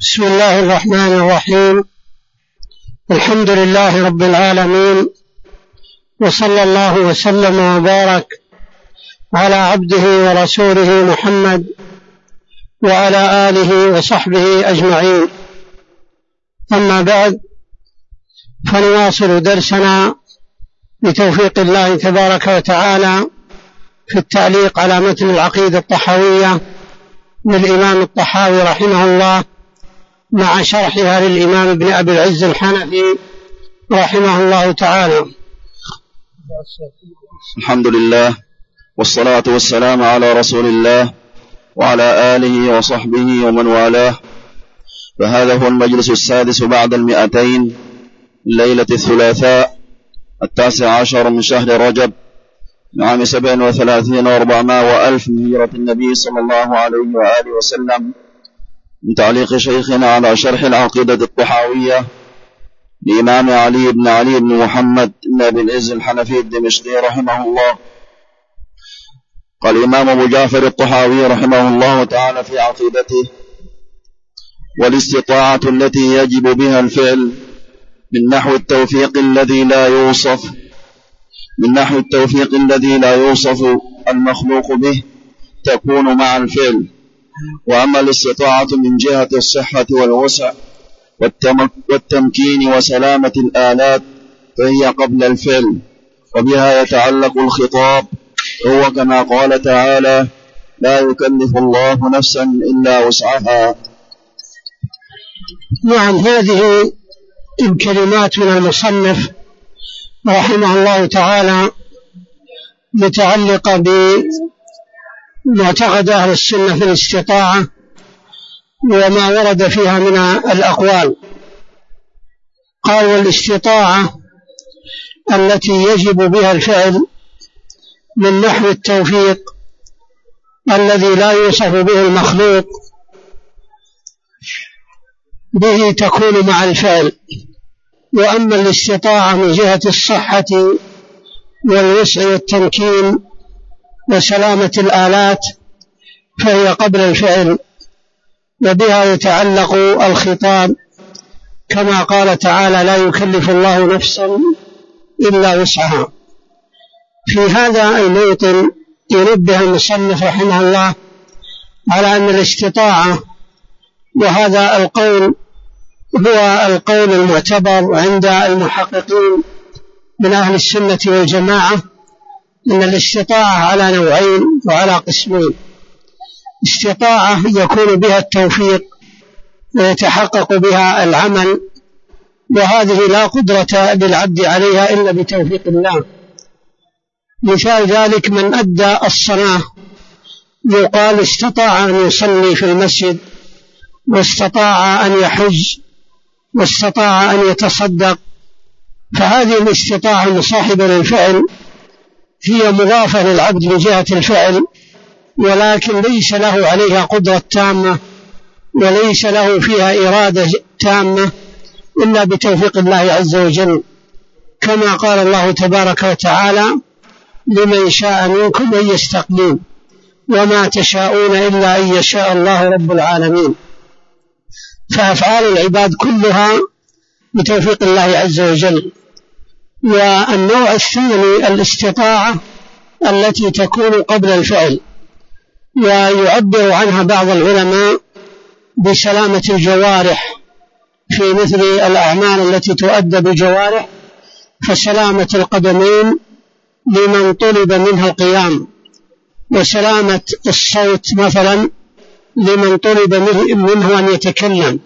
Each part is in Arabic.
بسم الله الرحمن الرحيم. الحمد لله رب العالمين، وصلى الله وسلم وبارك على عبده ورسوله محمد وعلى آله وصحبه أجمعين. أما بعد، فنواصل درسنا بتوفيق الله تبارك وتعالى في التعليق على متن العقيدة الطحاوية للإمام الطحاوي رحمه الله، مع شرحها للإمام ابن أبي العز الحنفي رحمه الله تعالى. الحمد لله، والصلاة والسلام على رسول الله وعلى آله وصحبه ومن والاه. فهذا هو المجلس السادس بعد 200 ليلة الثلاثاء 19 من شهر رجب عام 37 و400 من هجرة النبي صلى الله عليه وآله وسلم، من تعليق شيخنا على شرح العقيدة الطحاوية لإمام علي بن محمد بن أبي العز الحنفي الدمشقي رحمه الله. قال الإمام أبو جعفر الطحاوي رحمه الله تعالى في عقيدته: والاستطاعة التي يجب بها الفعل من نحو التوفيق الذي لا يوصف المخلوق به تكون مع الفعل. وأما الاستطاعة من جهة الصحة والوسع والتمكين وسلامة الآلات فهي قبل الفعل، وبها يتعلق الخطاب، هو كما قال تعالى: لا يكلف الله نفسا إلا وسعها. نعم، هذه الكلمات من المصنف رحمه الله تعالى متعلقة بمعتقد أهل السنة في الاستطاعة وما ورد فيها من الأقوال. قال: والاستطاعة التي يجب بها الفعل من نحو التوفيق الذي لا يوصف به المخلوق به تكون مع الفعل. وأما الاستطاعة من جهة الصحة والوسع والتمكين وسلامة الآلات فهي قبل الفعل، وبها يتعلق الخطاب، كما قال تعالى: لا يكلف الله نفسا إلا وسعها. في هذا الموطن ينبه المصنف رحمه الله على أن الاستطاعة، وهذا القول هو القول المعتبر عند المحققين من أهل السنة والجماعة، أن الاستطاعة على نوعين وعلى قسمين: استطاعة يكون بها التوفيق ويتحقق بها العمل، وهذه لا قدرة للعبد عليها إلا بتوفيق الله. مثال ذلك: من أدى الصلاة يقال استطاع أن يصلي في المسجد، واستطاع أن يحج، واستطاع أن يتصدق. فهذه الاستطاعة المصاحبة للفعل هي مضافة للعبد من جهة الفعل، ولكن ليس له عليها قدرة تامة، وليس له فيها إرادة تامة إلا بتوفيق الله عز وجل، كما قال الله تبارك وتعالى: لمن شاء منكم أن يستقيم وما تشاءون إلا أن يشاء الله رب العالمين. فأفعال العباد كلها بتوفيق الله عز وجل. والنوع الثاني الاستطاعة التي تكون قبل الفعل، ويعبر عنها بعض العلماء بسلامة الجوارح في مثل الأعمال التي تؤدى بالجوارح، فسلامة القدمين لمن طلب منه القيام، وسلامة الصوت مثلا لمن طلب منه أن يتكلم،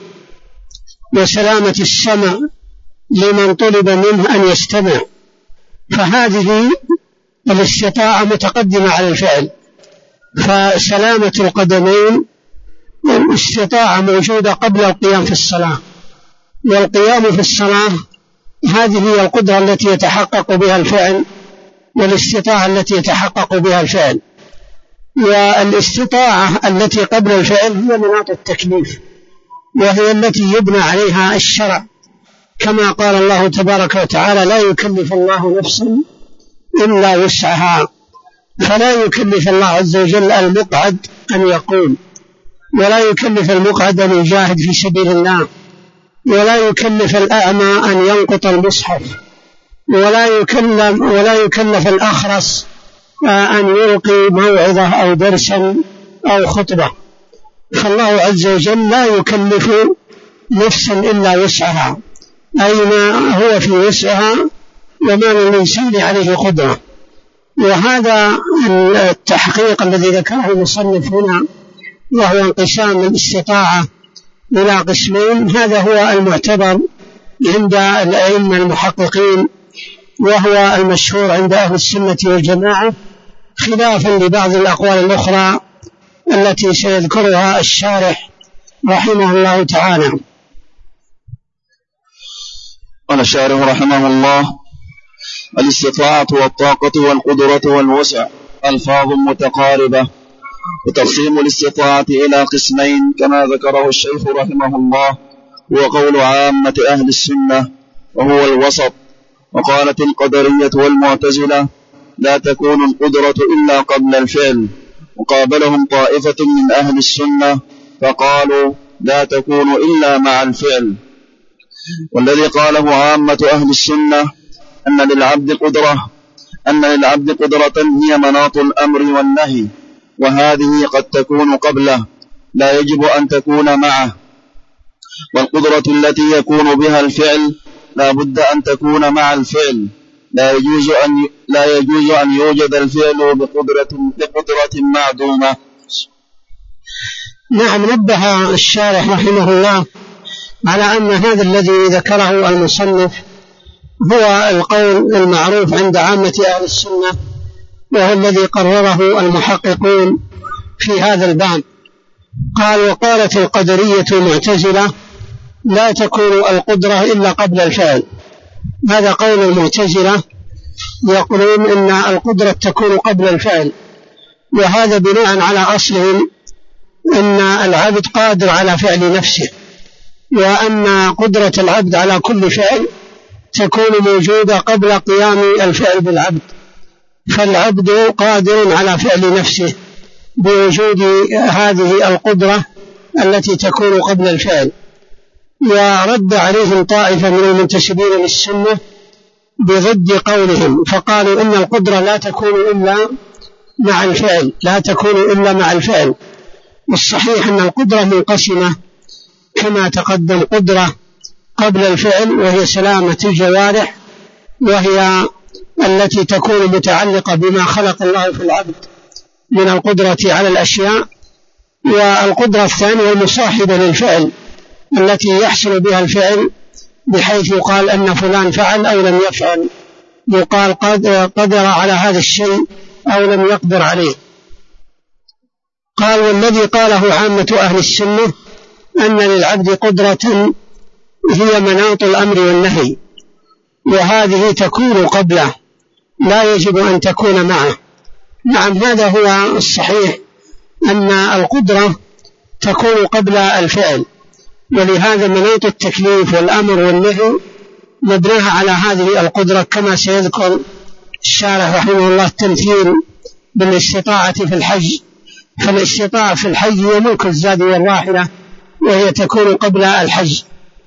وسلامة السمع لمن طلب منه أن يستمع. فهذه الاستطاعة متقدمة على الفعل. فسلامة القدمين الاستطاعة موجودة قبل القيام في الصلاة، والقيام في الصلاة هذه هي القدرة التي يتحقق بها الفعل، والاستطاعة التي يتحقق بها الفعل. والاستطاعة التي قبل الفعل هي مناط التكليف، وهي التي يبنى عليها الشرع، كما قال الله تبارك وتعالى: لا يكلف الله نفسا إلا وسعها. فلا يكلف الله عز وجل المقعد أن يقوم، ولا يكلف المقعد أن يجاهد في سبيل الله، ولا يكلف الأعمى أن ينقط المصحف، ولا يكلف الأخرس أن يلقي موعظة أو درسا أو خطبة. فالله عز وجل لا يكلف نفسا إلا وسعها، أي ما هو في وسعها وما للإنسان عليه قدرة. وهذا التحقيق الذي ذكره المصنف هنا، وهو انقسام الاستطاعة إلى قسمين، هذا هو المعتبر عند الأئمة المحققين، وهو المشهور عند أهل السنة والجماعة، خلافا لبعض الأقوال الأخرى التي سيذكرها الشارح رحمه الله تعالى. قال الشارح رحمه الله: الاستطاعة والطاقة والقدرة والوسع ألفاظ متقاربة، وتقسيم الاستطاعة إلى قسمين كما ذكره الشيخ رحمه الله هو قول عامة أهل السنة وهو الوسط. وقالت القدرية والمعتزلة: لا تكون القدرة إلا قبل الفعل. وقابلهم طائفة من أهل السنة فقالوا: لا تكون إلا مع الفعل. والذي قاله عامة أهل السنة أن للعبد قدرة هي مناط الأمر والنهي، وهذه قد تكون قبله لا يجب أن تكون معه. والقدرة التي يكون بها الفعل لا بد أن تكون مع الفعل، لا يجوز أن يوجد الفعل بقدرة معدومة. نعم، نبه الشارح رحمه الله على أن هذا الذي ذكره المصنف هو القول المعروف عند عامة أهل السنة، وهو الذي قرره المحققون في هذا الباب. قال: وقالت القدرية المعتزلة: لا تكون القدرة إلا قبل الفعل. هذا قول المعتزلة، يقولون إن القدرة تكون قبل الفعل، وهذا بناء على أصلهم أن العبد قادر على فعل نفسه، وأن قدرة العبد على كل فعل تكون موجودة قبل قيام الفعل بالعبد، فالعبد قادر على فعل نفسه بوجود هذه القدرة التي تكون قبل الفعل. ورد عليهم طائفة من المنتسبين للسنة بضد قولهم، فقالوا إن القدرة لا تكون إلا مع الفعل. والصحيح أن القدرة منقسمة كما تقدم: قدرة قبل الفعل وهي سلامة الجوارح، وهي التي تكون متعلقة بما خلق الله في العبد من القدرة على الأشياء. والقدرة الثانية المصاحبة للفعل التي يحصل بها الفعل، بحيث يقال أن فلان فعل أو لم يفعل، يقال قدر على هذا الشيء أو لم يقدر عليه. قال: والذي قاله عامة أهل السنة أن للعبد قدرة هي مناط الأمر والنهي، وهذه تكون قبله لا يجب أن تكون معه. نعم، هذا هو الصحيح، أن القدرة تكون قبل الفعل، ولهذا مناط التكليف والأمر والنهي مبناها على هذه القدرة، كما سيذكر الشارح رحمه الله التمثيل بالاستطاعة في الحج. فالاستطاعة في الحج هي ملك الزاد والراحلة، وهي تكون قبل الحج.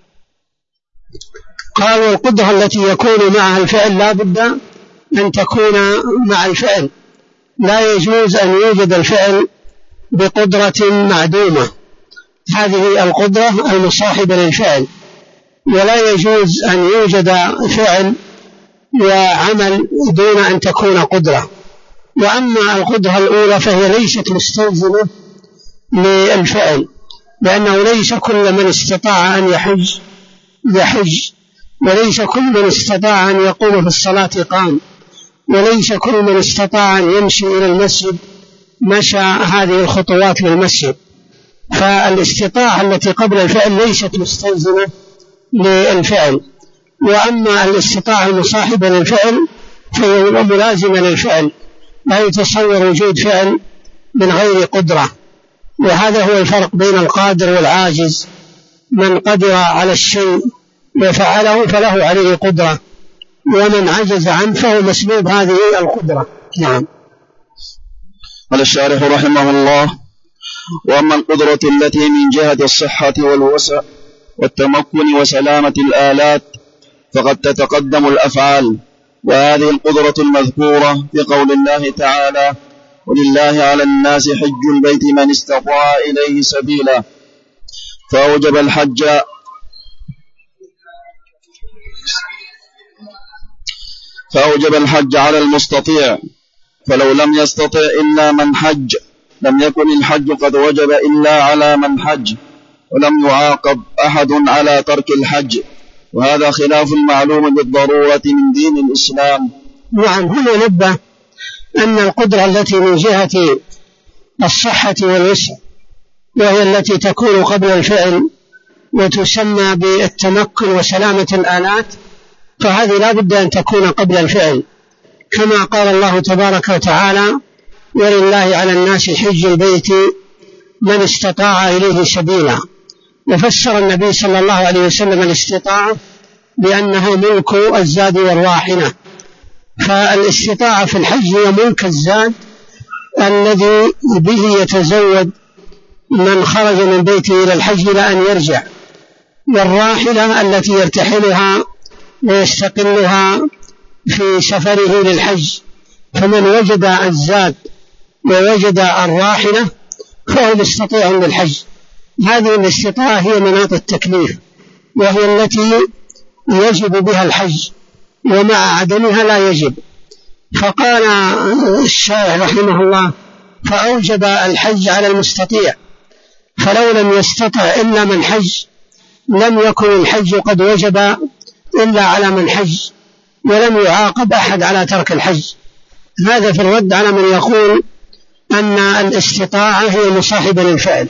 قال: والقدرة التي يكون معها الفعل لا بد أن تكون مع الفعل، لا يجوز أن يوجد الفعل بقدرة معدومة، هذه القدرة المصاحبة للفعل، ولا يجوز أن يوجد فعل وعمل دون أن تكون قدرة. وأما القدرة الأولى فهي ليست مستلزمة للفعل، لأنه ليس كل من استطاع أن يحج، وليس كل من استطاع أن يقوم في الصلاة قام، وليس كل من استطاع أن يمشي إلى المسجد مشى هذه الخطوات للمسجد. فالاستطاعة التي قبل الفعل ليست مستلزمة للفعل. وأما الاستطاعة المصاحبة للفعل فهي ملازمة للفعل، لا يتصور وجود فعل من غير قدرة. وهذا هو الفرق بين القادر والعاجز: من قدر على الشيء وفعله فله عليه قدرة، ومن عجز عنه فهو مسلوب هذه القدرة. نعم. قال الشارح رحمه الله: وأما القدرة التي من جهة الصحة والوسع والتمكن وسلامة الآلات فقد تتقدم الأفعال، وهذه القدرة المذكورة في قول الله تعالى: ولله على الناس حج البيت من استطاع إليه سبيلا، فأوجب الحج على المستطيع، فلو لم يستطع إلا من حج لم يكن الحج قد وجب إلا على من حج، ولم يعاقب أحد على ترك الحج، وهذا خلاف المعلوم بالضرورة من دين الإسلام. نعم، هنا نبه أن القدرة التي من جهة الصحة والوسع وهي التي تكون قبل الفعل وتسمى بالتمكن وسلامة الآلات، فهذه لا بد أن تكون قبل الفعل، كما قال الله تبارك وتعالى: ولله على الناس حج البيت من استطاع إليه سبيلا. وفسر النبي صلى الله عليه وسلم الاستطاعة بأنه ملك الزاد والراحلة، فالاستطاعة في الحج هي ملك الزاد الذي به يتزود من خرج من بيته إلى الحج إلى أن يرجع، والراحلة التي يرتحلها ويستقلها في سفره للحج. فمن وجد الزاد ووجد الراحلة فهو مستطيع للحج. هذه الاستطاعة هي مناط التكليف، وهي التي يجب بها الحج، ومع عدمها لا يجب. فقال الشارح رحمه الله: فأوجب الحج على المستطيع، فلو لم يستطع إلا من حج لم يكن الحج قد وجب إلا على من حج، ولم يعاقب أحد على ترك الحج. هذا في الرد على من يقول أن الاستطاعة هي مصاحبة للفعل،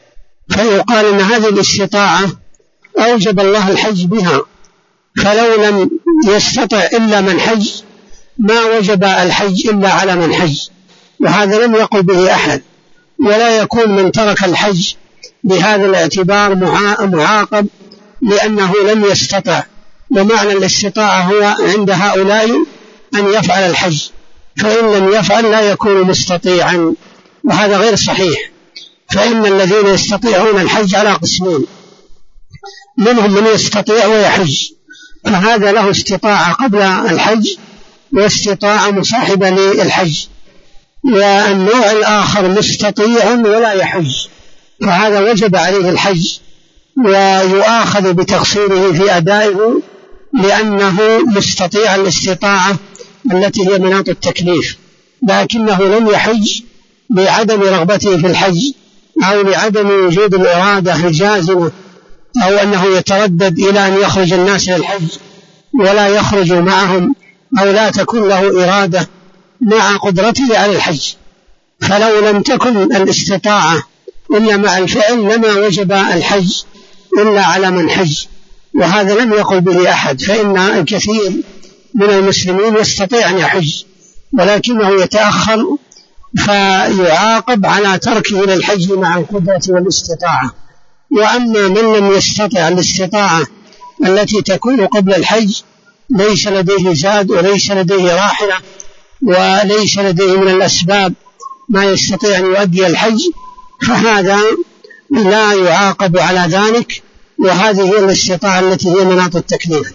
فيقال أن هذه الاستطاعة أوجب الله الحج بها، فلو لم يستطع إلا من حج ما وجب الحج إلا على من حج، وهذا لم يقل به أحد، ولا يكون من ترك الحج بهذا الاعتبار معاقب لأنه لم يستطع. ومعنى الاستطاعة هو عند هؤلاء أن يفعل الحج، فإن لم يفعل لا يكون مستطيعا، وهذا غير صحيح. فإن الذين يستطيعون الحج على قسمين: منهم من يستطيع ويحج، فهذا له استطاعة قبل الحج واستطاعة مصاحبة للحج، والنوع الآخر مستطيع ولا يحج، فهذا وجب عليه الحج ويؤاخذ بتقصيره في أدائه لأنه مستطيع الاستطاعة التي هي مناط التكليف، لكنه لم يحج بعدم رغبته في الحج أو لعدم وجود الإرادة الجازمة، أو أنه يتردد إلى أن يخرج الناس للحج ولا يخرج معهم، أو لا تكون له إرادة مع قدرته على الحج. فلو لم تكن الاستطاعة إلا مع الفعل لما وجب الحج إلا على من حج، وهذا لم يقل به أحد. فإن الكثير من المسلمين يستطيع أن يحج ولكنه يتأخر فيعاقب على تركه للحج مع القدرة والاستطاعة. وأما من لم يستطع الاستطاعة التي تكون قبل الحج ليس لديه زاد وليس لديه راحلة وليس لديه من الأسباب ما يستطيع أن يؤدي الحج، فهذا لا يعاقب على ذلك، وهذه هي الاستطاعة التي هي مناط التكليف.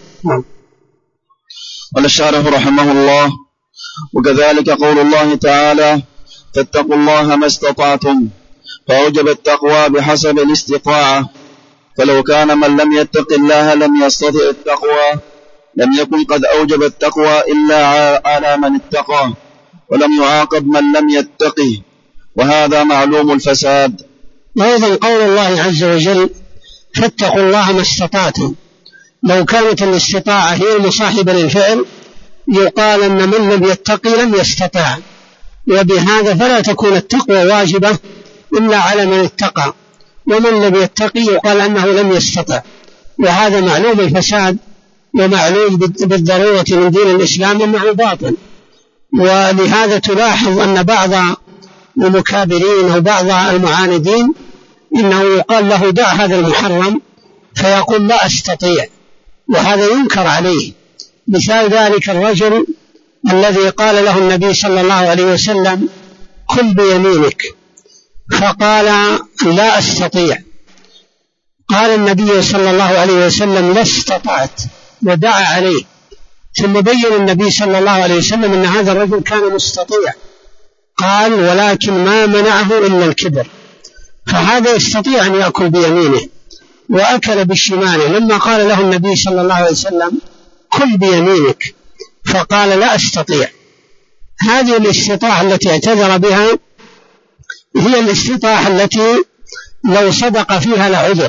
قال الشارح رحمه الله: وكذلك قول الله تعالى: فاتقوا الله ما استطعتم، فأوجب التقوى بحسب الاستطاعة، فلو كان من لم يتق الله لم يستطع التقوى لم يكن قد أوجب التقوى إلا على من اتقى، ولم يعاقب من لم يتقه، وهذا معلوم الفساد. وأيضا قول الله عز وجل: فاتقوا الله ما استطعتم، لو كانت الاستطاعة هي المصاحبة للفعل يقال أن من لم يتقي لم يستطع، وبهذا فلا تكون التقوى واجبة إلا على من اتقى، ومن لم يتقي يقال أنه لم يستطع، وهذا معلوم الفساد ومعلوم بالضرورة من دين الإسلام أنه باطل. ولهذا تلاحظ أن بعض المكابرين أو بعض المعاندين إنه يقال له: دع هذا المحرم، فيقول: لا أستطيع، وهذا ينكر عليه. مثال ذلك الرجل الذي قال له النبي صلى الله عليه وسلم: كل بيمينك، فقال لا أستطيع. قال النبي صلى الله عليه وسلم لا استطعت، ودعا عليه. ثم بين النبي صلى الله عليه وسلم أن هذا الرجل كان مستطيع، قال ولكن ما منعه إلا الكبر. فهذا يستطيع أن يأكل بيمينه وأكل بالشمال. لما قال له النبي صلى الله عليه وسلم كل بيمينك، فقال لا أستطيع. هذه الاستطاعة التي اعتذر بها هي الاستطاعة التي لو صدق فيها لعذر،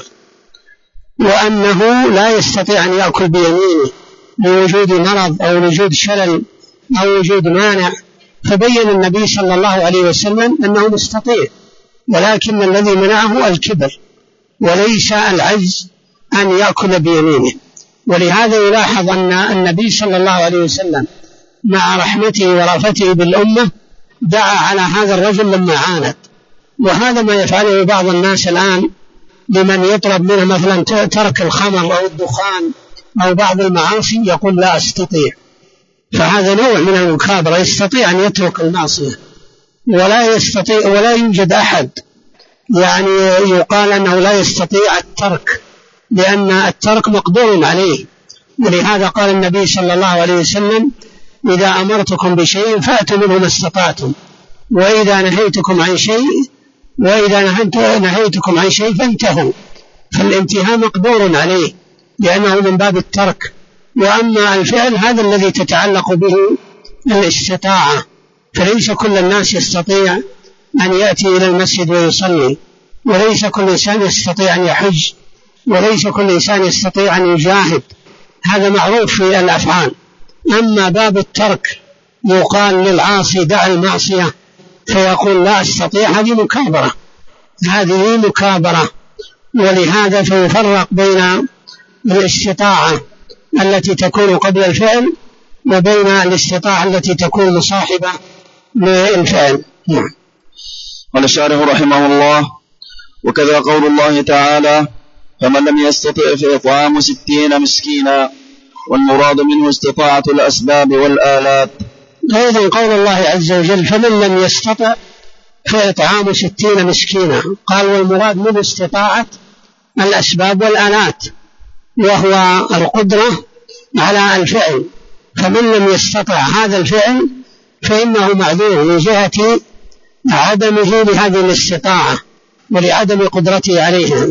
وأنه لا يستطيع أن يأكل بيمينه لوجود مرض أو وجود شلل أو وجود مانع، فبين النبي صلى الله عليه وسلم أنه مستطيع، ولكن الذي منعه الكبر وليس العجز أن يأكل بيمينه. ولهذا يلاحظ أن النبي صلى الله عليه وسلم مع رحمته ورافته بالأمة دعا على هذا الرجل لما عاند. وهذا ما يفعله بعض الناس الآن لمن يطلب منه مثلا ترك الخمر أو الدخان أو بعض المعاصي، يقول لا أستطيع. فهذا نوع من المكابرة، يستطيع أن يترك المعصية ولا يستطيع، ولا يوجد أحد يعني يقال أنه لا يستطيع الترك، لأن الترك مقدور عليه. ولهذا قال النبي صلى الله عليه وسلم إذا أمرتكم بشيء فأتوا منه ما استطعتم، وإذا نهيتكم عن شيء فانتهوا. فالانتهاء مقدور عليه لأنه من باب الترك. وأما الفعل هذا الذي تتعلق به الاستطاعة، فليس كل الناس يستطيع أن يأتي إلى المسجد ويصلي، وليس كل إنسان يستطيع أن يحج، وليس كل إنسان يستطيع أن يجاهد، هذا معروف في الأفعال. أما باب الترك يقال للعاصي دع المعصية فيقول لا أستطيع، هذه مكابرة. ولهذا فيفرق بين الاستطاعة التي تكون قبل الفعل وبين الاستطاعة التي تكون مصاحبة للفعل. قال الشارح رحمه الله: وكذا قول الله تعالى: فمن لم يستطع فإطعام 60 مسكينا، والمراد منه استطاعة الأسباب والآلات. أيضا قول الله عز وجل فمن لم يستطع فإطعام 60 مسكينا، قال والمراد منه استطاعة الأسباب والآلات، وهو القدرة على الفعل. فمن لم يستطع هذا الفعل فإنه معذور من جهة عدمه لهذه الاستطاعة ولعدم قدرته عليها.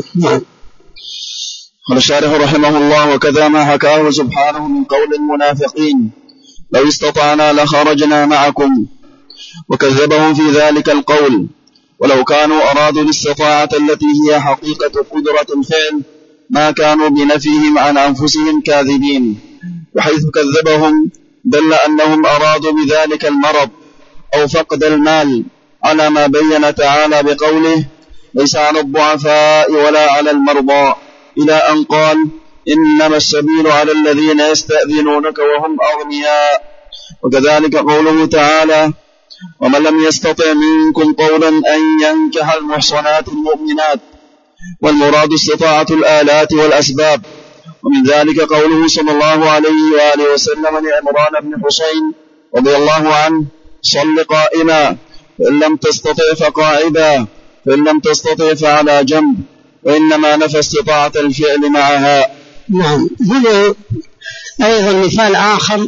قال الشارح رحمه الله: وكذا ما حكاه سبحانه من قول المنافقين: لو استطعنا لخرجنا معكم، وكذبهم في ذلك القول. ولو كانوا أرادوا الاستطاعة التي هي حقيقة قدرة الفعل ما كانوا بنفيهم عن أنفسهم كاذبين. وحيث كذبهم دل أنهم أرادوا بذلك المرض أو فقد المال، على ما بين تعالى بقوله: ليس على الضعفاء ولا على المرضى، إلى أن قال: إنما السبيل على الذين يستأذنونك وهم أغنياء. وكذلك قوله تعالى: ومن لم يستطع منكم طولا أن ينكح المحصنات المؤمنات. والمراد استطاعة الآلات والأسباب. ومن ذلك قوله صلى الله عليه وآله وسلم لعمران بن حسين رضي الله عنه: صل قائما، فإن لم تستطع فقاعدا، فإن لم تستطع فعلى جنب. وإنما نفى استطاعة الفعل معها. نعم. هنا أيضا مثال آخر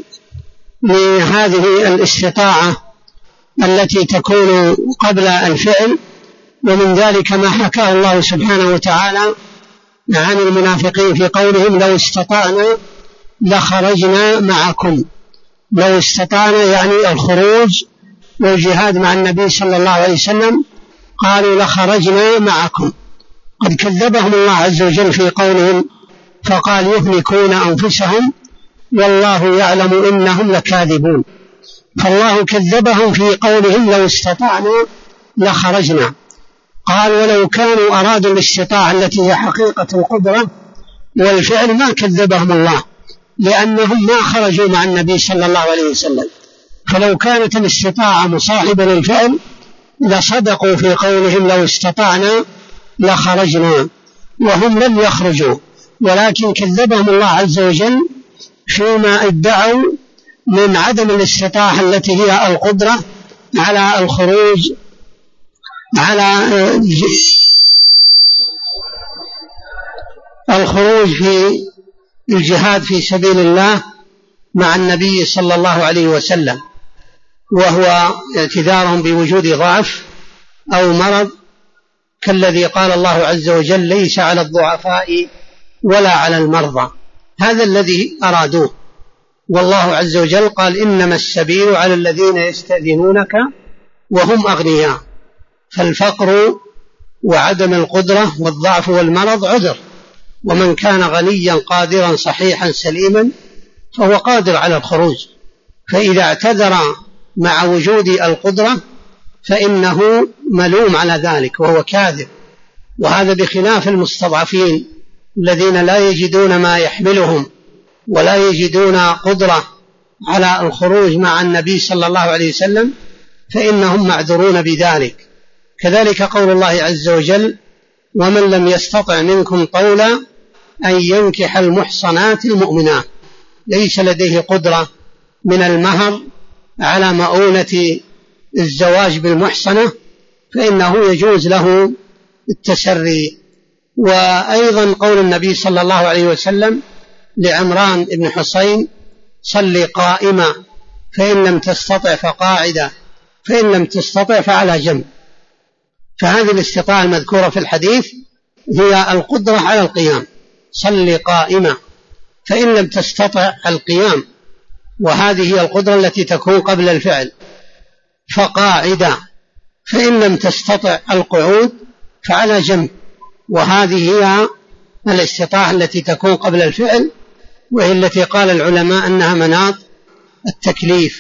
لهذه الاستطاعة التي تكون قبل الفعل، ومن ذلك ما حكاه الله سبحانه وتعالى عن المنافقين في قولهم لو استطعنا لخرجنا معكم. لو استطعنا يعني الخروج والجهاد مع النبي صلى الله عليه وسلم، قالوا لخرجنا معكم. قد كذبهم الله عز وجل في قولهم فقال يهلكون أنفسهم والله يعلم إنهم لكاذبون. فالله كذبهم في قولهم لو استطعنا لخرجنا. قال ولو كانوا أرادوا الاستطاعة التي هي حقيقة القدرة والفعل ما كذبهم الله، لأنهم ما خرجوا مع النبي صلى الله عليه وسلم. فلو كانت الاستطاعة مصاحبة للفعل لصدقوا في قولهم لو استطعنا لخرجنا، وهم لم يخرجوا، ولكن كذبهم الله عز وجل فيما ادعوا من عدم الاستطاعة التي هي القدرة على الخروج على الخروج في الجهاد في سبيل الله مع النبي صلى الله عليه وسلم، وهو اعتذارهم بوجود ضعف أو مرض، كالذي قال الله عز وجل: ليس على الضعفاء ولا على المرضى. هذا الذي أرادوه، والله عز وجل قال: إنما السبيل على الذين يستأذنونك وهم أغنياء. فالفقر وعدم القدرة والضعف والمرض عذر، ومن كان غنيا قادرا صحيحا سليما فهو قادر على الخروج، فإذا اعتذر مع وجود القدرة فإنه ملوم على ذلك وهو كاذب. وهذا بخلاف المستضعفين الذين لا يجدون ما يحملهم ولا يجدون قدرة على الخروج مع النبي صلى الله عليه وسلم، فإنهم معذورون بذلك. كذلك قول الله عز وجل: ومن لم يستطع منكم طولا أن ينكح المحصنات المؤمنات، ليس لديه قدرة من المهر على مؤونة الزواج بالمحصنة، فإنه يجوز له التسري. وأيضا قول النبي صلى الله عليه وسلم لعمران بن حسين: صل قائما، فإن لم تستطع فقاعدا، فإن لم تستطع فعلى جنب. فهذه الاستطاعة المذكورة في الحديث هي القدرة على القيام، صل قائما، فإن لم تستطع القيام، وهذه هي القدرة التي تكون قبل الفعل، فقاعدا، فإن لم تستطع القعود فعلى جنب، وهذه هي الاستطاعة التي تكون قبل الفعل، وهي التي قال العلماء أنها مناط التكليف،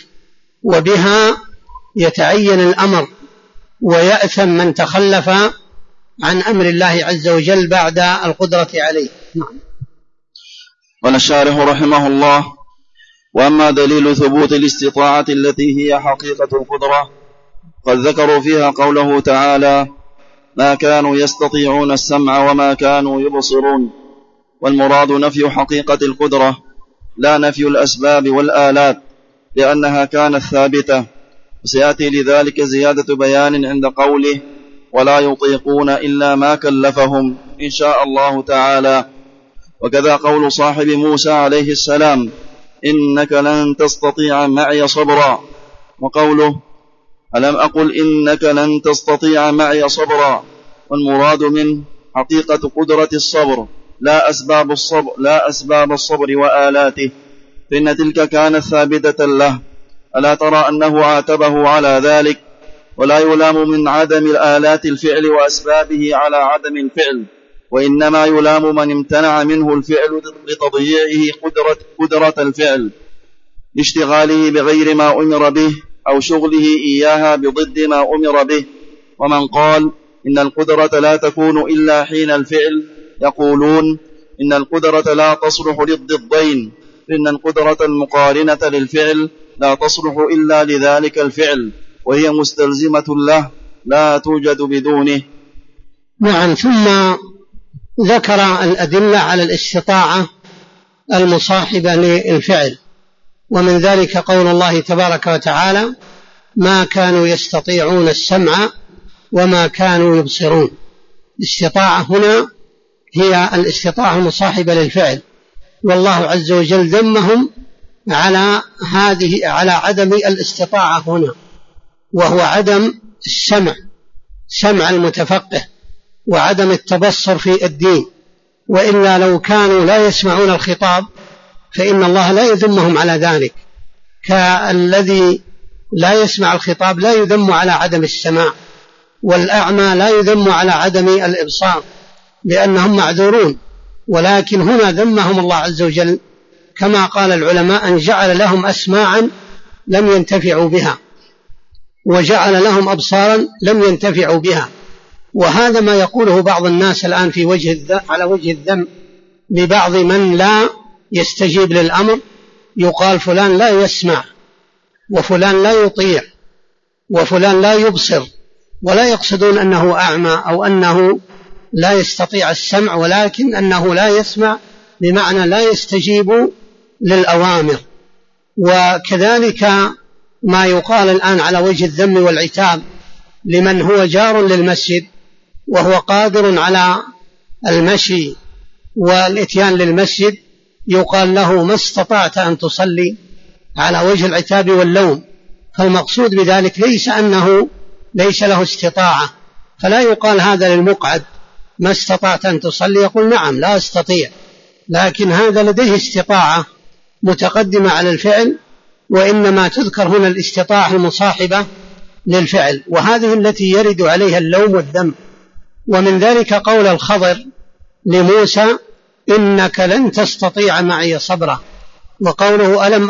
وبها يتعين الأمر ويأثم من تخلف عن أمر الله عز وجل بعد القدرة عليه. قال الشارح رحمه الله: وأما دليل ثبوت الاستطاعة التي هي حقيقة القدرة قد ذكروا فيها قوله تعالى: ما كانوا يستطيعون السمع وما كانوا يبصرون. والمراد نفي حقيقة القدرة لا نفي الأسباب والآلات، لأنها كانت ثابتة. وسيأتي لذلك زيادة بيان عند قوله: ولا يطيقون إلا ما كلفهم إن شاء الله تعالى. وكذا قول صاحب موسى عليه السلام: إنك لن تستطيع معي صبرا. وقوله: ألم أقل إنك لن تستطيع معي صبرا. والمراد من حقيقة قدرة الصبر لا أسباب الصبر وآلاته، فإن تلك كانت ثابتة له. ألا ترى أنه عاتبه على ذلك؟ ولا يلام من عدم الآلات الفعل وأسبابه على عدم الفعل، وإنما يلام من امتنع منه الفعل لتضييعه قدرة الفعل، لاشتغاله بغير ما أمر به أو شغله إياها بضد ما أمر به. ومن قال إن القدرة لا تكون إلا حين الفعل، يقولون إن القدرة لا تصلح للضدين، إن القدرة المقارنة للفعل لا تصلح إلا لذلك الفعل، وهي مستلزمة له لا توجد بدونه. نعم. ثم ذكر الأدلة على الاستطاعة المصاحبة للفعل، ومن ذلك قول الله تبارك وتعالى: ما كانوا يستطيعون السمع وما كانوا يبصرون. الاستطاعة هنا هي الاستطاعة المصاحبة للفعل، والله عز وجل ذمهم على عدم الاستطاعة هنا، وهو عدم السمع، سمع المتفقه، وعدم التبصر في الدين. وإلا لو كانوا لا يسمعون الخطاب فإن الله لا يذمهم على ذلك، كالذي لا يسمع الخطاب لا يذم على عدم السماع، والأعمى لا يذم على عدم الإبصار، لأنهم معذورون. ولكن هنا ذمهم الله عز وجل كما قال العلماء: أن جعل لهم أسماعا لم ينتفعوا بها، وجعل لهم أبصارا لم ينتفعوا بها. وهذا ما يقوله بعض الناس الآن على وجه الذم لبعض من لا يستجيب للأمر، يقال فلان لا يسمع، وفلان لا يطيع، وفلان لا يبصر، ولا يقصدون أنه أعمى أو أنه لا يستطيع السمع، ولكن أنه لا يسمع بمعنى لا يستجيب للأوامر. وكذلك ما يقال الآن على وجه الذم والعتاب لمن هو جار للمسجد وهو قادر على المشي والإتيان للمسجد يقال له ما استطعت أن تصلي على وجه العتاب واللوم. فالمقصود بذلك ليس أنه ليس له استطاعة، فلا يقال هذا للمقعد ما استطعت أن تصلي يقول نعم لا أستطيع، لكن هذا لديه استطاعة متقدمة على الفعل، وإنما تذكر هنا الاستطاعة المصاحبة للفعل، وهذه التي يرد عليها اللوم والذم. ومن ذلك قول الخضر لموسى إنك لن تستطيع معي صبرا، وقوله ألم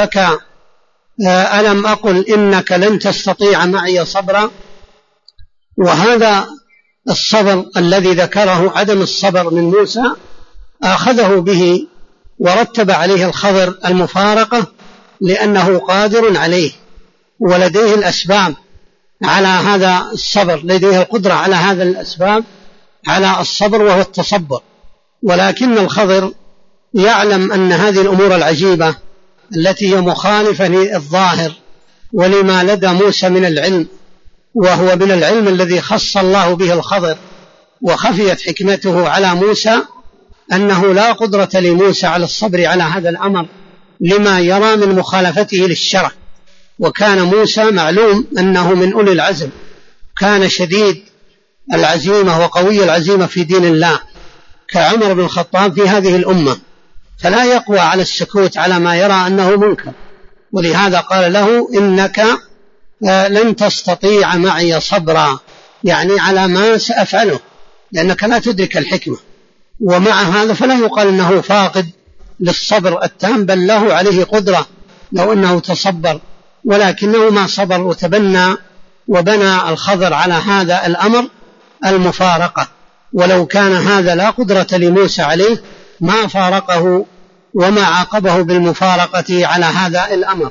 أقل إنك لن تستطيع معي صبرا. وهذا الصبر الذي ذكره عدم الصبر من موسى أخذه به ورتب عليه الخضر المفارقة لأنه قادر عليه ولديه الأسباب على هذا الصبر، لديه القدرة على هذا الأسباب على الصبر وهو التصبر. ولكن الخضر يعلم أن هذه الأمور العجيبة التي هي مخالفة للظاهر ولما لدى موسى من العلم، وهو من العلم الذي خص الله به الخضر وخفيت حكمته على موسى، أنه لا قدرة لموسى على الصبر على هذا الأمر لما يرى من مخالفته للشرع. وكان موسى معلوم أنه من أولي العزم، كان شديد العزيمة وقوي العزيمة في دين الله كعمر بن الخطاب في هذه الأمة، فلا يقوى على السكوت على ما يرى أنه منكر. ولهذا قال له إنك لن تستطيع معي صبرا، يعني على ما سأفعله، لأنك لا تدرك الحكمة. ومع هذا فلا يقال أنه فاقد للصبر التام، بل له عليه قدرة لو أنه تصبر، ولكنه ما صبر وتبنى وبنى الخضر على هذا الأمر المفارقة. ولو كان هذا لا قدرة لموسى عليه ما فارقه وما عاقبه بالمفارقة على هذا الأمر.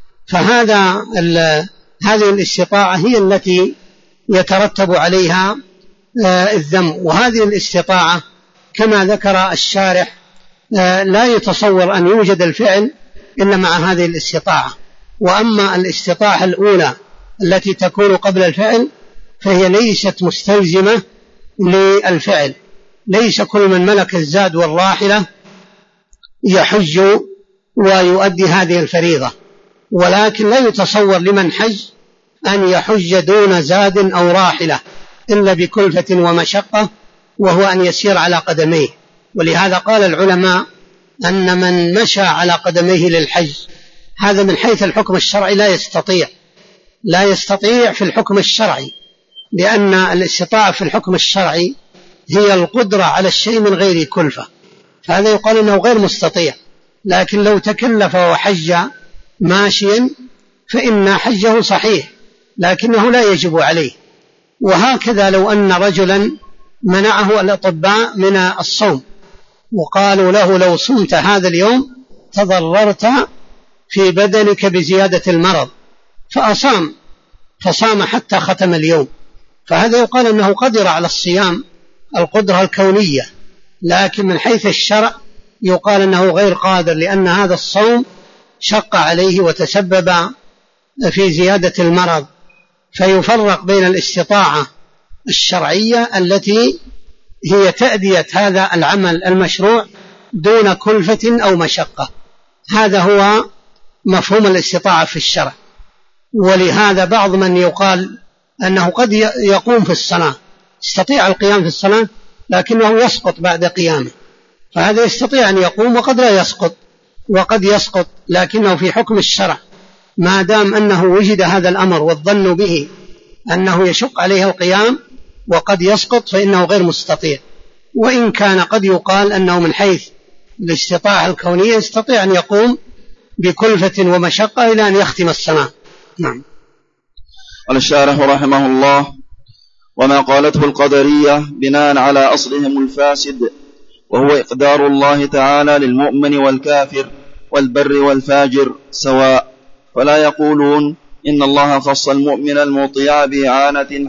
هذه الاستطاعة هي التي يترتب عليها الذم. وهذه الاستطاعة كما ذكر الشارح لا يتصور أن يوجد الفعل إلا مع هذه الاستطاعة. وأما الاستطاعة الأولى التي تكون قبل الفعل فهي ليست مستلزمة للفعل. ليس كل من ملك الزاد والراحلة يحج ويؤدي هذه الفريضة، ولكن لا يتصور لمن حج أن يحج دون زاد أو راحلة إلا بكلفة ومشقة، وهو أن يسير على قدميه. ولهذا قال العلماء أن من مشى على قدميه للحج هذا من حيث الحكم الشرعي لا يستطيع في الحكم الشرعي، لأن الاستطاعة في الحكم الشرعي هي القدرة على الشيء من غير كلفة، فهذا يقال أنه غير مستطيع. لكن لو تكلف وحج ماشيا فإن حجه صحيح لكنه لا يجب عليه. وهكذا لو أن رجلا منعه الأطباء من الصوم وقالوا له لو صمت هذا اليوم تضررت في بدنك بزيادة المرض، فصام حتى ختم اليوم، فهذا يقال أنه قدر على الصيام القدرة الكونية، لكن من حيث الشرع يقال أنه غير قادر، لأن هذا الصوم شق عليه وتسبب في زيادة المرض. فيفرق بين الاستطاعة الشرعية التي هي تأدية هذا العمل المشروع دون كلفة أو مشقة، هذا هو مفهوم الاستطاعة في الشرع. ولهذا بعض من يقال أنه قد يقوم في الصلاة، يستطيع القيام في الصلاة لكنه يسقط بعد قيامه، فهذا يستطيع أن يقوم وقد لا يسقط، وقد يسقط لكنه في حكم الشرع ما دام أنه وجد هذا الأمر والظن به أنه يشق عليه القيام وقد يسقط فإنه غير مستطيع. وإن كان قد يقال أنه من حيث الاستطاعة الكونية يستطيع أن يقوم بكلفة ومشقة إلى أن يختم الصلاة. نعم. قال الشارح رحمه الله: وما قالته القدرية بناء على أصلهم الفاسد، وهو إقدار الله تعالى للمؤمن والكافر والبر والفاجر سواء، فلا يقولون إن الله خص المؤمن المطيع بإعانة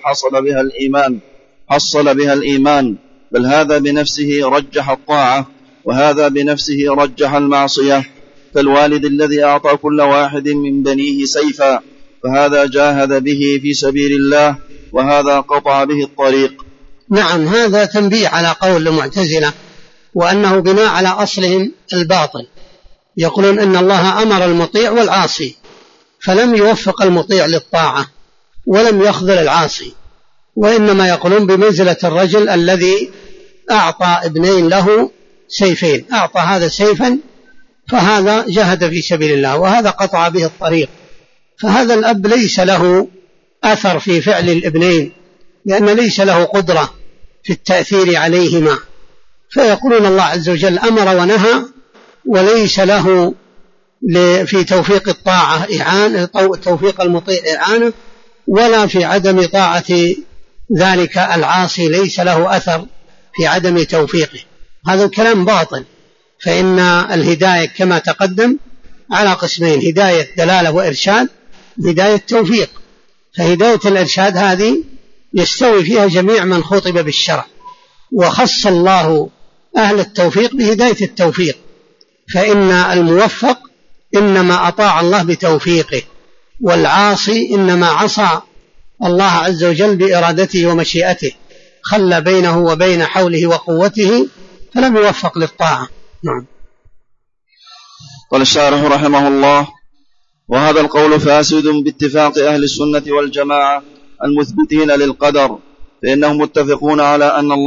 حصل بها الإيمان، بل هذا بنفسه رجح الطاعة وهذا بنفسه رجح المعصية، كالوالد الذي أعطى كل واحد من بنيه سيفا فهذا جاهد به في سبيل الله، وهذا قطع به الطريق. نعم، هذا تنبيه على قول المعتزلة، وأنه بناء على أصلهم الباطل. يقولون أن الله أمر المطيع والعاصي، فلم يوفق المطيع للطاعة ولم يخذل العاصي، وإنما يقولون بمنزلة الرجل الذي أعطى ابنين له سيفين، أعطى هذا سيفا فهذا جاهد في سبيل الله، وهذا قطع به الطريق. فهذا الأب ليس له أثر في فعل الابنين، لأن ليس له قدرة في التأثير عليهما. فيقولون الله عز وجل أمر ونهى، وليس له في توفيق الطاعة إعانة، توفيق المطيع إعانة، ولا في عدم طاعة ذلك العاصي ليس له أثر في عدم توفيقه. هذا الكلام باطل. فإن الهداية كما تقدم على قسمين: هداية دلالة وإرشاد، هداية توفيق. فهداية الإرشاد هذه يستوي فيها جميع من خطب بالشرع، وخص الله أهل التوفيق بهداية التوفيق، فإن الموفق إنما أطاع الله بتوفيقه، والعاصي إنما عصى الله عز وجل بإرادته ومشيئته، خلى بينه وبين حوله وقوته، فلم يوفق للطاعة. نعم. قال الشارح رحمه الله: وهذا القول فاسد باتفاق أهل السنة والجماعة المثبتين للقدر، فإنهم متفقون على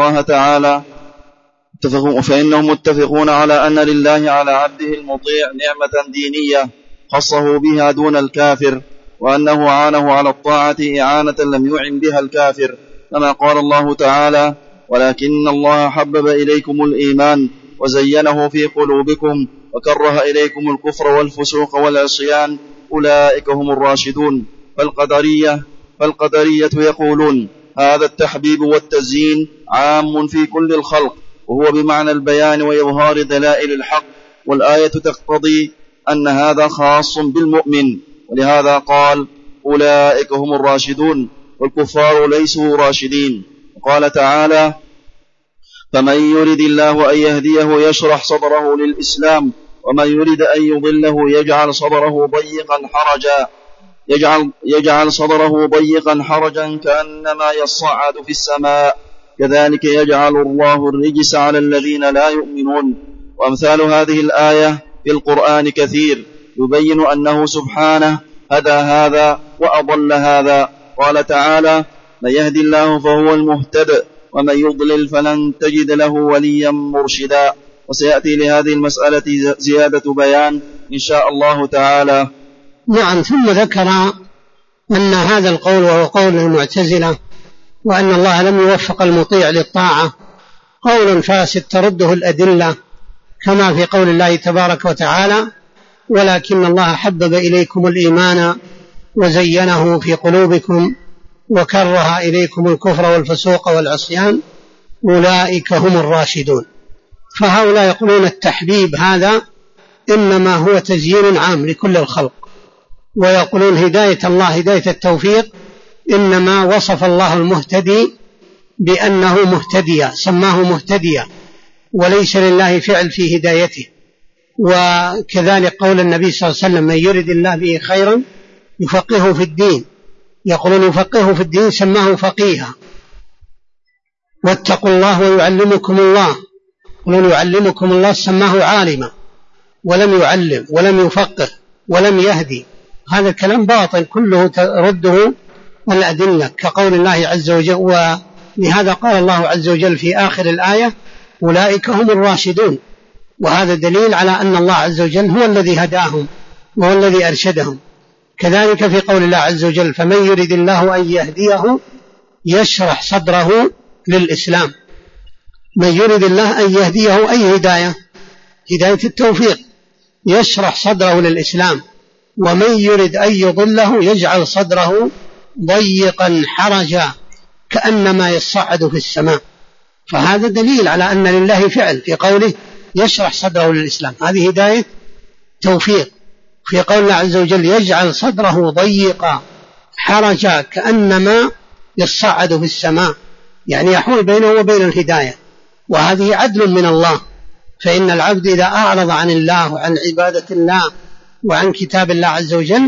أن لله على عبده المطيع نعمة دينية خصه بها دون الكافر، وأنه عانه على الطاعة إعانة لم يعن بها الكافر، كما قال الله تعالى: ولكن الله حبب إليكم الإيمان وزينه في قلوبكم وكره إليكم الكفر والفسوق والعصيان أولئك هم الراشدون. فالقدرية يقولون هذا التحبيب والتزيين عام في كل الخلق، وهو بمعنى البيان وإظهار دلائل الحق، والآية تقتضي أن هذا خاص بالمؤمن، ولهذا قال أولئك هم الراشدون، والكفار ليسوا راشدين. وقال تعالى: فمن يرد الله أن يهديه يشرح صدره للإسلام، ومن يرد أن يضله يجعل صدره ضيقا حرجا كأنما يصعد في السماء، كذلك يجعل الله الرجس على الذين لا يؤمنون. وأمثال هذه الآية في القرآن كثير يبين أنه سبحانه هدى هذا وأضل هذا. قال تعالى: من يهدي الله فهو المهتد، ومن يضلل فلن تجد له وليا مرشدا. وسيأتي لهذه المسألة زيادة بيان إن شاء الله تعالى. نعم. ثم ذكر أن هذا القول وهو قول المعتزلة، وأن الله لم يوفق المطيع للطاعة، قول فاسد ترده الأدلة، كما في قول الله تبارك وتعالى: ولكن الله حبب إليكم الإيمان وزينه في قلوبكم وكره إليكم الكفر والفسوق والعصيان أولئك هم الراشدون. فهؤلاء يقولون التحبيب هذا إنما هو تزيين عام لكل الخلق، ويقولون هداية الله هداية التوفيق إنما وصف الله المهتدي بأنه مهتديا، سماه مهتديا، وليس لله فعل في هدايته. وكذلك قول النبي صلى الله عليه وسلم: من يرد الله به خيرا يفقهه في الدين. يقولون يفقهه في الدين سماه فقيها. واتقوا الله ويعلمكم الله، يقولون يعلمكم الله سماه عالما، ولم يعلم ولم يفقه ولم يهدي. هذا الكلام باطل كله ترده الأدلة، كقول الله عز وجل. ولهذا قال الله عز وجل في آخر الآية: أولئك هم الراشدون. وهذا دليل على أن الله عز وجل هو الذي هداهم وهو الذي أرشدهم. كذلك في قول الله عز وجل: فمن يرد الله أن يهديه يشرح صدره للإسلام. من يرد الله أن يهديه أي هداية؟ هداية التوفيق، يشرح صدره للإسلام. ومن يرد أن يضله يجعل صدره ضيقا حرجا كأنما يصعد في السماء. فهذا دليل على أن لله فعل في قوله يشرح صدره للإسلام، هذه هداية توفيق. في قول الله عز وجل: يجعل صدره ضيقا حرجا كأنما يصعد في السماء، يعني يحول بينه وبين الهداية. وهذه عدل من الله، فإن العبد إذا أعرض عن الله وعن عبادة الله وعن كتاب الله عز وجل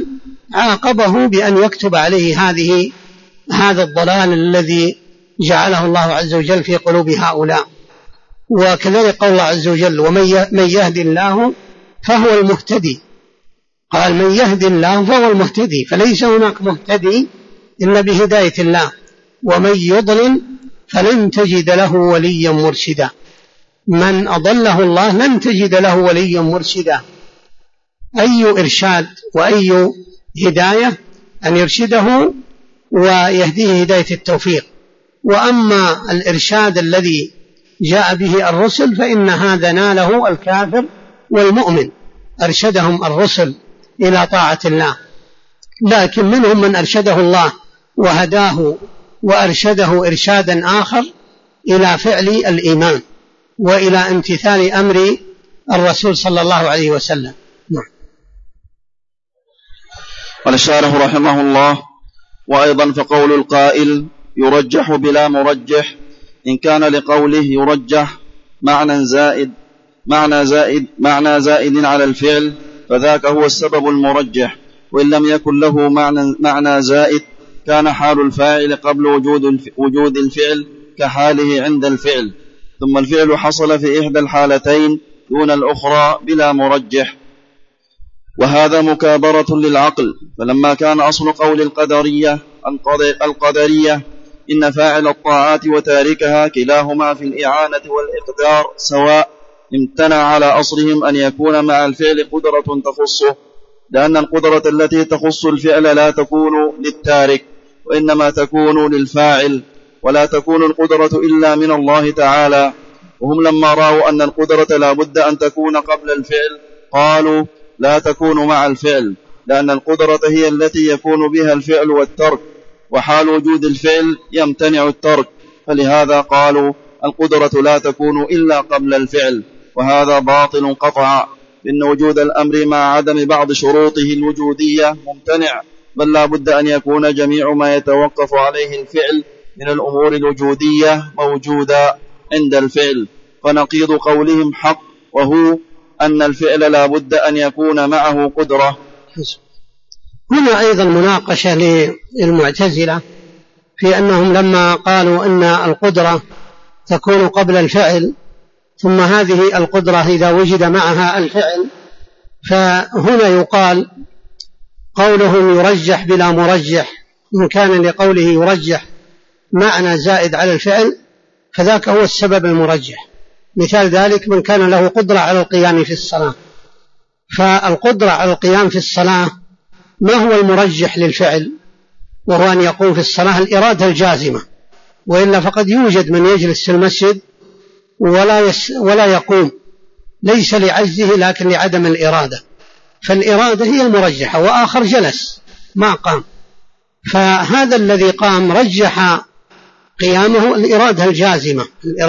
عاقبه بأن يكتب عليه هذا الضلال الذي جعله الله عز وجل في قلوب هؤلاء. وكذلك قول الله عز وجل ومن يهدي الله فهو المهتدي، قال من يهدي الله فهو المهتدي، فليس هناك مهتدي إلا بهداية الله، ومن يضلل فلن تجد له وليا مرشدا، من أضله الله لن تجد له وليا مرشدا. أي إرشاد وأي هداية أن يرشده ويهديه هداية التوفيق. وأما الإرشاد الذي جاء به الرسل فإن هذا ناله الكافر والمؤمن، أرشدهم الرسل إلى طاعة الله، لكن منهم من أرشده الله وهداه وأرشده إرشادا آخر إلى فعل الإيمان وإلى امتثال أمر الرسول صلى الله عليه وسلم. قال الشارح رحمه الله: وأيضا فقول القائل يرجح بلا مرجح إن كان لقوله يرجح معنى زائد على الفعل فذاك هو السبب المرجح، وإن لم يكن له معنى زائد كان حال الفاعل قبل وجود الفعل كحاله عند الفعل، ثم الفعل حصل في إحدى الحالتين دون الأخرى بلا مرجح، وهذا مكابرة للعقل. فلما كان أصل قول القدرية إن فاعل الطاعات وتاركها كلاهما في الإعانة والإقدار سواء، امتنع على أصلهم أن يكون مع الفعل قدرة تخصه، لأن القدرة التي تخص الفعل لا تكون للتارك وإنما تكون للفاعل، ولا تكون القدرة إلا من الله تعالى. وهم لما رأوا أن القدرة لا بد أن تكون قبل الفعل قالوا لا تكون مع الفعل، لأن القدرة هي التي يكون بها الفعل والترك، وحال وجود الفعل يمتنع الترك، فلهذا قالوا القدرة لا تكون إلا قبل الفعل، وهذا باطل قطعا، إن وجود الأمر مع عدم بعض شروطه الوجودية ممتنع، بل لا بد أن يكون جميع ما يتوقف عليه الفعل من الأمور الوجودية موجودا عند الفعل، فنقيض قولهم حق، وهو أن الفعل لا بد أن يكون معه قدرة. هنا أيضا مناقشة للمعتزلة في أنهم لما قالوا أن القدرة تكون قبل الفعل، ثم هذه القدرة إذا وجد معها الفعل، فهنا يقال قوله يرجح بلا مرجح إن كان لقوله يرجح معنى زائد على الفعل فذاك هو السبب المرجح. مثال ذلك من كان له قدرة على القيام في الصلاة، فالقدرة على القيام في الصلاة ما هو المرجح للفعل؟ وهو أن يقوم في الصلاة الإرادة الجازمة، وإلا فقد يوجد من يجلس في المسجد ولا يقوم، ليس لعجزه لكن لعدم الإرادة، فالإرادة هي المرجحة، وآخر جلس ما قام، فهذا الذي قام رجح قيامه الإرادة الجازمة،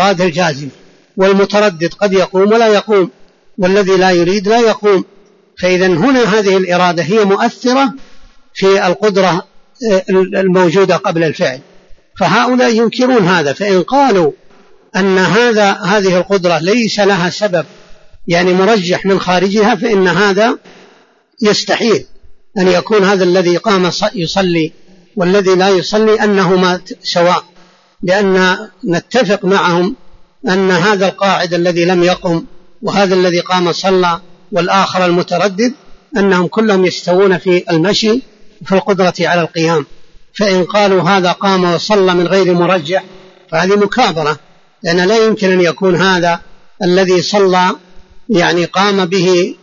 والمتردد قد يقوم ولا يقوم، والذي لا يريد لا يقوم. فإذا هنا هذه الإرادة هي مؤثرة في القدرة الموجودة قبل الفعل، فهؤلاء ينكرون هذا، فإن قالوا أن هذه القدرة ليس لها سبب يعني مرجح من خارجها، فإن هذا يستحيل أن يكون هذا الذي قام يصلي والذي لا يصلي أنهما سواء، لأن نتفق معهم أن هذا القاعد الذي لم يقم وهذا الذي قام صلى والآخر المتردد أنهم كلهم يستوون في المشي وفي القدرة على القيام. فإن قالوا هذا قام وصلى من غير مرجح فهذه مكابرة، لأن لا يمكن أن يكون هذا الذي صلى يعني قام به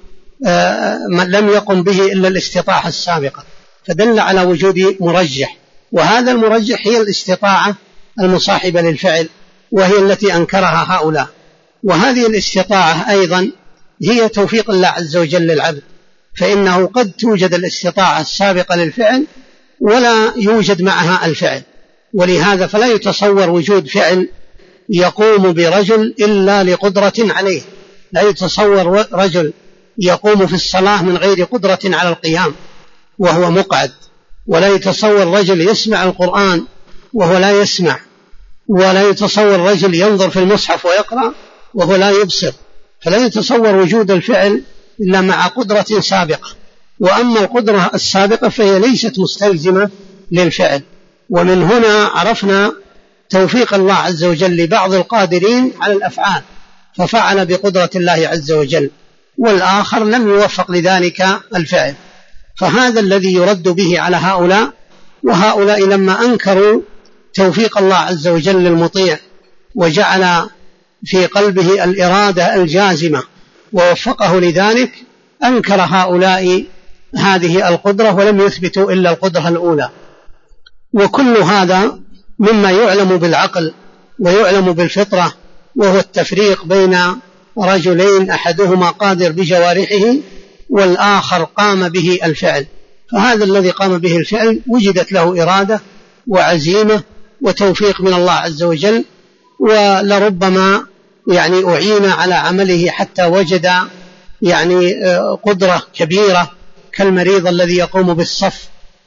لم يقم به إلا الاستطاعة السابقة، فدل على وجود مرجح، وهذا المرجح هي الاستطاعة المصاحبة للفعل، وهي التي أنكرها هؤلاء. وهذه الاستطاعة أيضا هي توفيق الله عز وجل للعبد، فإنه قد توجد الاستطاعة السابقة للفعل ولا يوجد معها الفعل، ولهذا فلا يتصور وجود فعل يقوم برجل إلا لقدرة عليه، لا يتصور رجل يقوم في الصلاة من غير قدرة على القيام وهو مقعد، ولا يتصور رجل يسمع القرآن وهو لا يسمع، ولا يتصور رجل ينظر في المصحف ويقرأ وهو لا يبصر، فلا يتصور وجود الفعل إلا مع قدرة سابقة. وأما القدرة السابقة فهي ليست مستلزمة للفعل. ومن هنا عرفنا توفيق الله عز وجل لبعض القادرين على الأفعال ففعل بقدرة الله عز وجل، والآخر لم يوفق لذلك الفعل، فهذا الذي يرد به على هؤلاء. وهؤلاء لما أنكروا توفيق الله عز وجل للمطيع وجعل في قلبه الإرادة الجازمة ووفقه لذلك، أنكر هؤلاء هذه القدرة ولم يثبتوا إلا القدرة الأولى. وكل هذا مما يعلم بالعقل ويعلم بالفطرة، وهو التفريق بين رجلين أحدهما قادر بجوارحه والآخر قام به الفعل. فهذا الذي قام به الفعل وجدت له إرادة وعزيمة وتوفيق من الله عز وجل، ولربما أعين على عمله حتى وجد قدرة كبيرة كالمريض الذي يقوم بالصف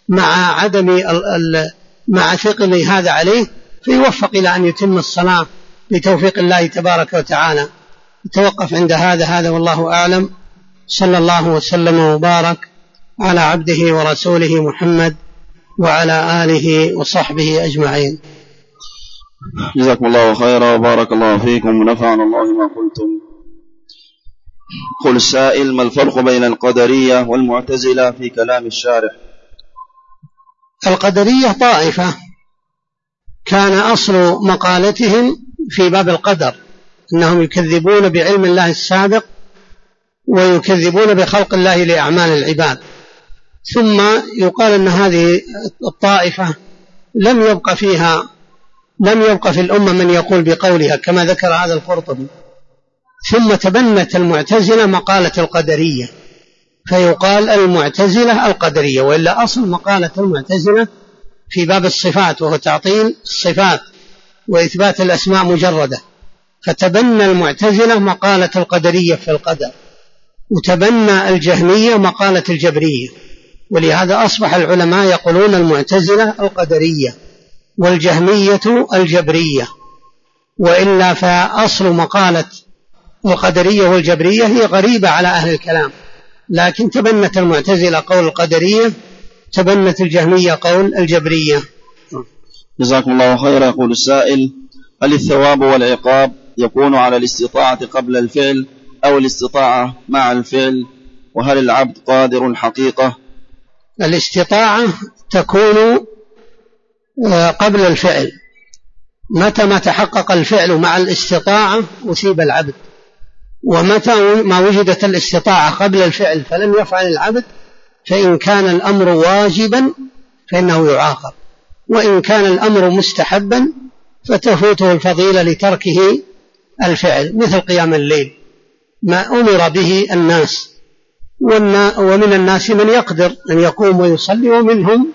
مع ثقل هذا عليه، فيوفق إلى أن يتم الصلاة بتوفيق الله تبارك وتعالى. نتوقف عند هذا والله أعلم. صلى الله وسلم وبارك على عبده ورسوله محمد وعلى آله وصحبه أجمعين. جزاكم الله خيرا وبارك الله فيكم ونفعنا الله ما قلتم. قل السائل: ما الفرق بين القدرية والمعتزلة في كلام الشارح؟ القدرية طائفة كان أصل مقالتهم في باب القدر أنهم يكذبون بعلم الله السابق ويكذبون بخلق الله لأعمال العباد، ثم يقال أن هذه الطائفة لم يبقى في الأمة من يقول بقولها كما ذكر هذا القرطبي، ثم تبنت المعتزلة مقالة القدرية فيقال المعتزلة القدرية، وإلا أصل مقالة المعتزلة في باب الصفات وهو تعطيل الصفات وإثبات الأسماء مجردة، فتبنى المعتزلة مقالة القدرية في القدر، وتبنى الجهمية مقالة الجبرية، ولهذا أصبح العلماء يقولون المعتزلة القدرية والجهمية الجبرية. وإلا فأصل مقالة القدرية والجبرية هي غريبة على أهل الكلام، لكن تبنت المعتزلة قول القدرية، تبنت الجهمية قول الجبرية. جزاكم الله خيرا. يقول السائل: هل الثواب والعقاب يكون على الاستطاعة قبل الفعل أو الاستطاعة مع الفعل؟ وهل العبد قادر حقيقة؟ الاستطاعة تكون قبل الفعل، متى ما تحقق الفعل مع الاستطاعة أثيب العبد، ومتى ما وجدت الاستطاعة قبل الفعل فلم يفعل العبد، فإن كان الأمر واجبا فإنه يعاقب، وإن كان الأمر مستحبا فتفوته الفضيلة لتركه الفعل، مثل قيام الليل ما أمر به الناس، ومن الناس من يقدر أن يقوم ويصلي، ومنهم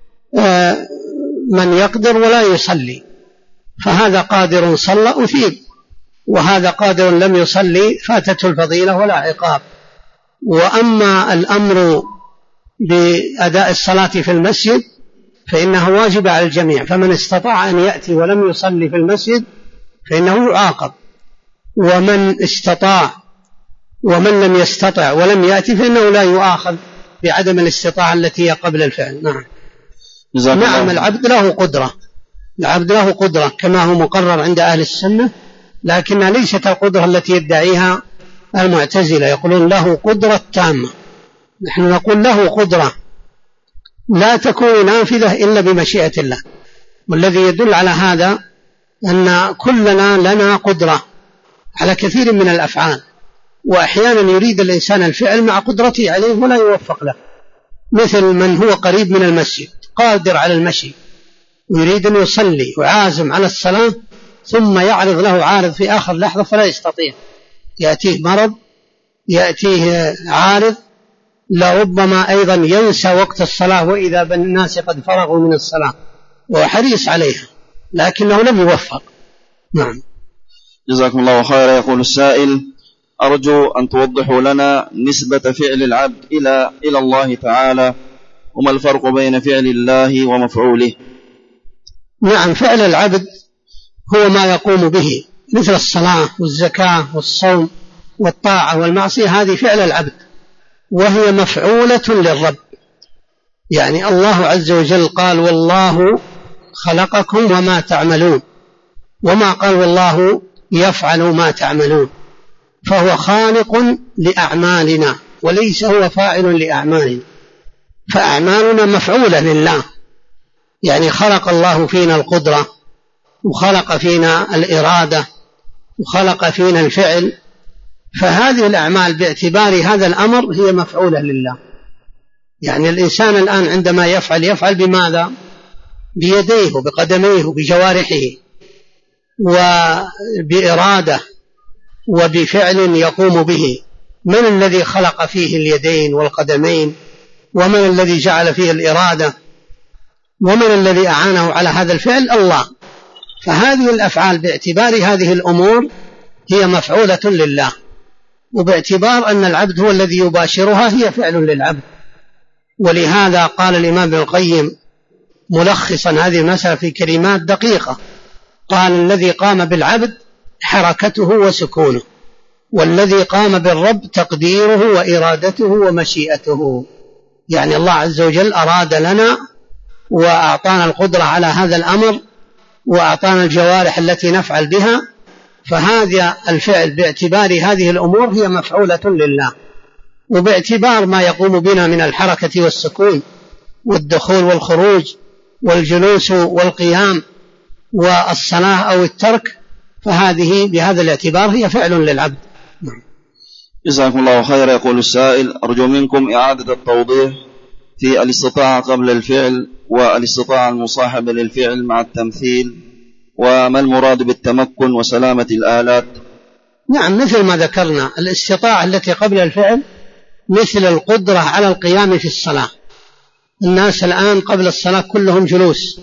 من يقدر ولا يصلي، فهذا قادر صلى أثيب، وهذا قادر لم يصلي فاتته الفضيلة ولا عقاب. وأما الأمر بأداء الصلاة في المسجد فإنه واجب على الجميع، فمن استطاع أن يأتي ولم يصلي في المسجد فإنه يعاقب، ومن استطاع ومن لم يستطع ولم يأتي فإنه لا يؤاخذ بعدم الاستطاعة التي هي قبل الفعل. نعم العبد له قدرة كما هو مقرر عند أهل السنة، لكنها ليست القدرة التي يدعيها المعتزلة، يقولون له قدرة تامة. نحن نقول له قدرة لا تكون نافذة إلا بمشيئة الله، والذي يدل على هذا أن كلنا لنا قدرة على كثير من الأفعال، وأحيانا يريد الإنسان الفعل مع قدرته عليه ولا يوفق له، مثل من هو قريب من المسجد قادر على المشي ويريد أن يصلي وعازم على الصلاة، ثم يعرض له عارض في آخر لحظة فلا يستطيع، يأتيه مرض، يأتيه عارض، لربما أيضا ينسى وقت الصلاة وإذا بالناس قد فرغوا من الصلاة وحريص عليها، لكنه لم يوفق. نعم. جزاكم الله خيرا. يقول السائل: أرجو أن توضحوا لنا نسبة فعل العبد إلى الله تعالى، وما الفرق بين فعل الله ومفعوله؟ نعم، فعل العبد هو ما يقوم به، مثل الصلاة والزكاة والصوم والطاعة والمعصية، هذه فعل العبد، وهي مفعولة للرب. يعني الله عز وجل قال والله خلقكم وما تعملون، وما قال والله يفعل ما تعملون، فهو خالق لأعمالنا وليس هو فاعل لأعمالنا، فأعمالنا مفعولة لله. يعني خلق الله فينا القدرة، وخلق فينا الإرادة، وخلق فينا الفعل، فهذه الأعمال باعتبار هذا الأمر هي مفعولة لله. يعني الإنسان الآن عندما يفعل بماذا؟ بيديه وبقدميه وبجوارحه وبإرادة وبفعل يقوم به. من الذي خلق فيه اليدين والقدمين؟ ومن الذي جعل فيه الإرادة؟ ومن الذي أعانه على هذا الفعل؟ الله. فهذه الأفعال باعتبار هذه الأمور هي مفعولة لله، وباعتبار أن العبد هو الذي يباشرها هي فعل للعبد. ولهذا قال الإمام ابن القيم ملخصا هذه المسألة في كلمات دقيقة، قال الذي قام بالعبد حركته وسكونه، والذي قام بالرب تقديره وإرادته ومشيئته. يعني الله عز وجل أراد لنا وأعطانا القدرة على هذا الأمر، وأعطانا الجوارح التي نفعل بها، فهذا الفعل باعتبار هذه الأمور هي مفعولة لله. وباعتبار ما يقوم بنا من الحركة والسكون والدخول والخروج والجلوس والقيام والصلاة أو الترك، فهذه بهذا الاعتبار هي فعل للعبد. جزاكم الله خيرا. يقول السائل: أرجو منكم إعادة التوضيح في الاستطاعة قبل الفعل والاستطاعة المصاحبة للفعل مع التمثيل، وما المراد بالتمكن وسلامة الآلات؟ نعم، مثل ما ذكرنا، الاستطاعة التي قبل الفعل مثل القدرة على القيام في الصلاة. الناس الآن قبل الصلاة كلهم جلوس،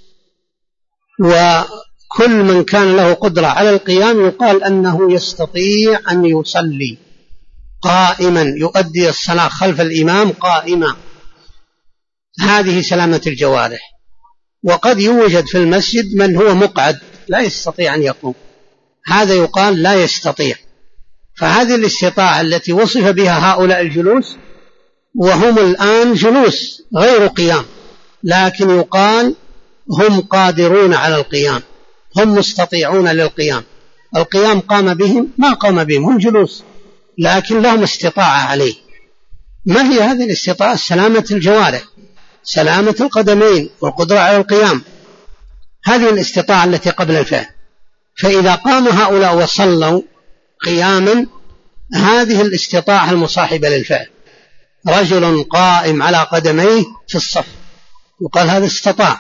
وكل من كان له قدرة على القيام يقال أنه يستطيع أن يصلي قائما، يؤدي الصلاة خلف الإمام قائما. هذه سلامة الجوارح. وقد يوجد في المسجد من هو مقعد لا يستطيع أن يقوم، هذا يقال لا يستطيع. فهذه الاستطاعة التي وصف بها هؤلاء الجلوس، وهم الآن جلوس غير قيام، لكن يقال هم قادرون على القيام، هم مستطيعون للقيام. القيام قام بهم؟ ما قام بهم، هم جلوس لكن لهم استطاعة عليه. ما هي هذه الاستطاعة؟ سلامة الجوارح، سلامة القدمين والقدرة على القيام، هذه الاستطاعة التي قبل الفعل. فإذا قام هؤلاء وصلوا قياما، هذه الاستطاعة المصاحبة للفعل. رجل قائم على قدميه في الصف يقال هذا استطاع.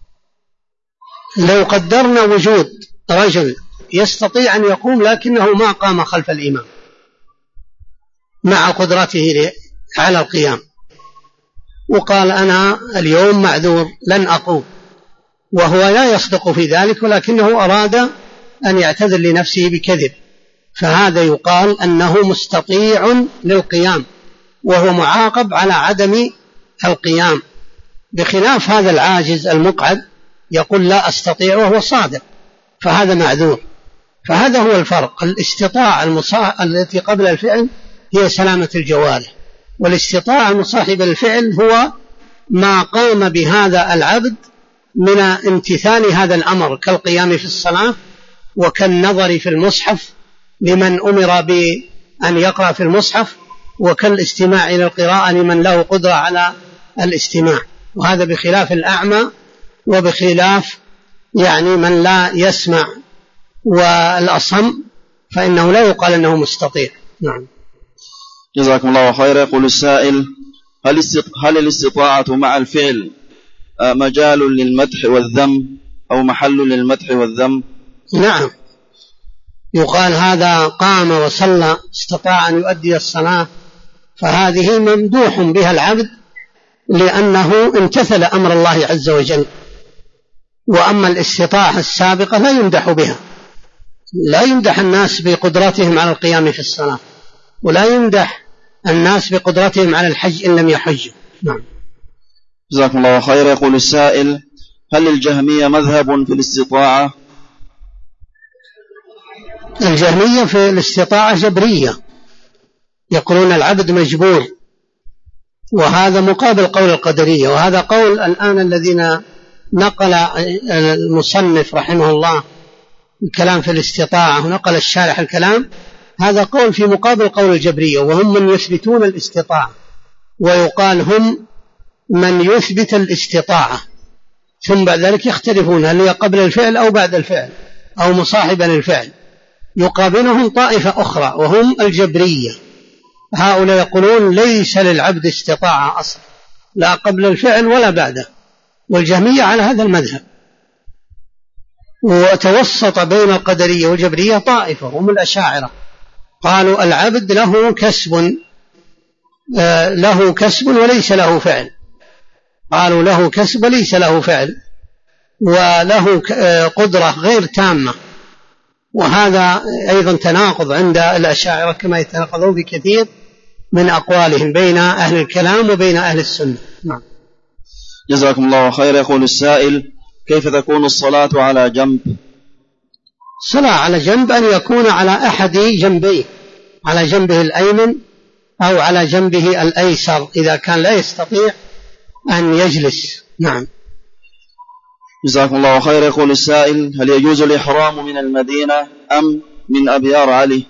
لو قدرنا وجود رجل يستطيع أن يقوم لكنه ما قام خلف الإمام مع قدرته على القيام، وقال أنا اليوم معذور لن أقوم، وهو لا يصدق في ذلك ولكنه أراد أن يعتذر لنفسه بكذب، فهذا يقال أنه مستطيع للقيام وهو معاقب على عدم القيام، بخلاف هذا العاجز المقعد يقول لا أستطيع وهو صادق، فهذا معذور. فهذا هو الفرق. الاستطاعة التي قبل الفعل هي سلامة الجوارح، والاستطاعة المصاحبة للفعل هو ما قام بهذا العبد من امتثال هذا الأمر، كالقيام في الصلاة وكالنظر في المصحف لمن أمر بأن يقرأ في المصحف، وكالاستماع إلى القراءة لمن له قدرة على الاستماع. وهذا بخلاف الأعمى وبخلاف يعني من لا يسمع والأصم، فإنه لا يقال أنه مستطيع. نعم. جزاكم الله خيرا. يقول السائل: هل الاستطاعة مع الفعل مجال للمدح والذم أو محل للمدح والذم؟ نعم، يقال هذا قام وصلى استطاع أن يؤدي الصلاة، فهذه ممدوح بها العبد لأنه امتثل أمر الله عز وجل. وأما الاستطاعة السابقة لا يمدح بها، لا يمدح الناس بقدرتهم على القيام في الصلاة، ولا يمدح الناس بقدرتهم على الحج إن لم يحجوا. نعم. جزاكم الله خيرا. يقول السائل: هل الجهمية مذهب في الاستطاعة؟ الجهمية في الاستطاعة جبرية، يقولون العبد مجبور وهذا مقابل قول القدرية. وهذا قول الآن الذين نقل المصنف رحمه الله الكلام في الاستطاعة ونقل الشارح الكلام، هذا قول في مقابل قول الجبرية، وهم من يثبتون الاستطاعة، ويقال هم من يثبت الاستطاعة ثم بعد ذلك يختلفون هل هي قبل الفعل أو بعد الفعل أو مصاحبا للفعل. يقابلهم طائفة أخرى وهم الجبرية، هؤلاء يقولون ليس للعبد استطاعة أصلا لا قبل الفعل ولا بعده، والجهمية على هذا المذهب. وتوسط بين القدرية والجبرية طائفة هم الأشاعرة، قالوا العبد له كسب وليس له فعل، قالوا له كسب ليس له فعل، وله قدرة غير تامة. وهذا أيضا تناقض عند الأشاعرة كما يتناقضون بكثير من أقوالهم بين أهل الكلام وبين أهل السنة. نعم. جزاكم الله خير. يقول السائل: كيف تكون الصلاة على جنب؟ الصلاة على جنب أن يكون على أحد جنبيه، على جنبه الأيمن أو على جنبه الأيسر إذا كان لا يستطيع أن يجلس. نعم. جزاكم الله خير. يقول السائل: هل يجوز الإحرام من المدينة أم من أبيار علي؟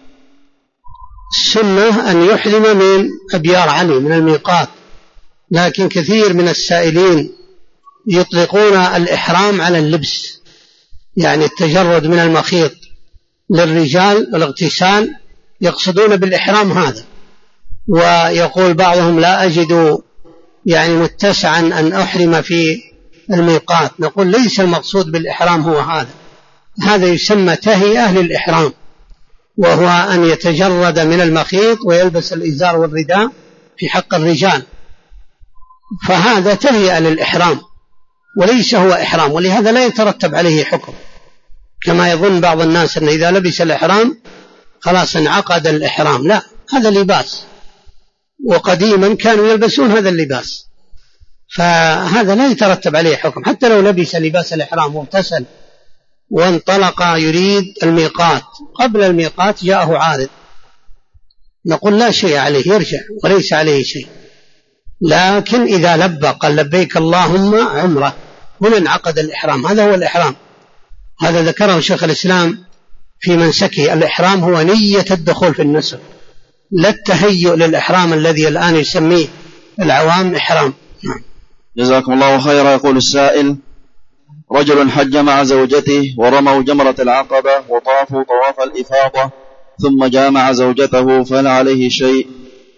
السنة أن يحرم من أبيار علي من الميقات، لكن كثير من السائلين يطلقون الإحرام على اللبس، يعني التجرد من المخيط للرجال والاغتسال، يقصدون بالإحرام هذا. ويقول بعضهم لا أجد يعني متسعا أن أحرم في الميقات. نقول ليس المقصود بالإحرام هو هذا يسمى تهيئة أهل الإحرام، وهو أن يتجرد من المخيط ويلبس الإزار والرداء في حق الرجال، فهذا تهيئة للإحرام وليس هو إحرام، ولهذا لا يترتب عليه حكم كما يظن بعض الناس أن إذا لبس الإحرام خلاص انعقد الإحرام. لا، هذا لباس، وقديما كانوا يلبسون هذا اللباس، فهذا لا يترتب عليه حكم. حتى لو لبس لباس الإحرام واغتسل وانطلق يريد الميقات، قبل الميقات جاءه عارض، نقول لا شيء عليه، يرجع وليس عليه شيء. لكن إذا لبى قال لبيك اللهم عمرة، هنا انعقد الإحرام، هذا هو الإحرام. هذا ذكره شيخ الإسلام في منسكه. الإحرام هو نية الدخول في النسك، لا التهيؤ للإحرام الذي الآن يسميه العوام إحرام. جزاكم الله خيرا. يقول السائل: رجل حج مع زوجته ورموا جمرة العقبة وطافوا طواف الإفاضة ثم جامع زوجته، فهل عليه شيء؟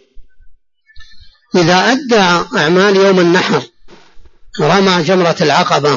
إذا أدى أعمال يوم النحر، رمى جمرة العقبة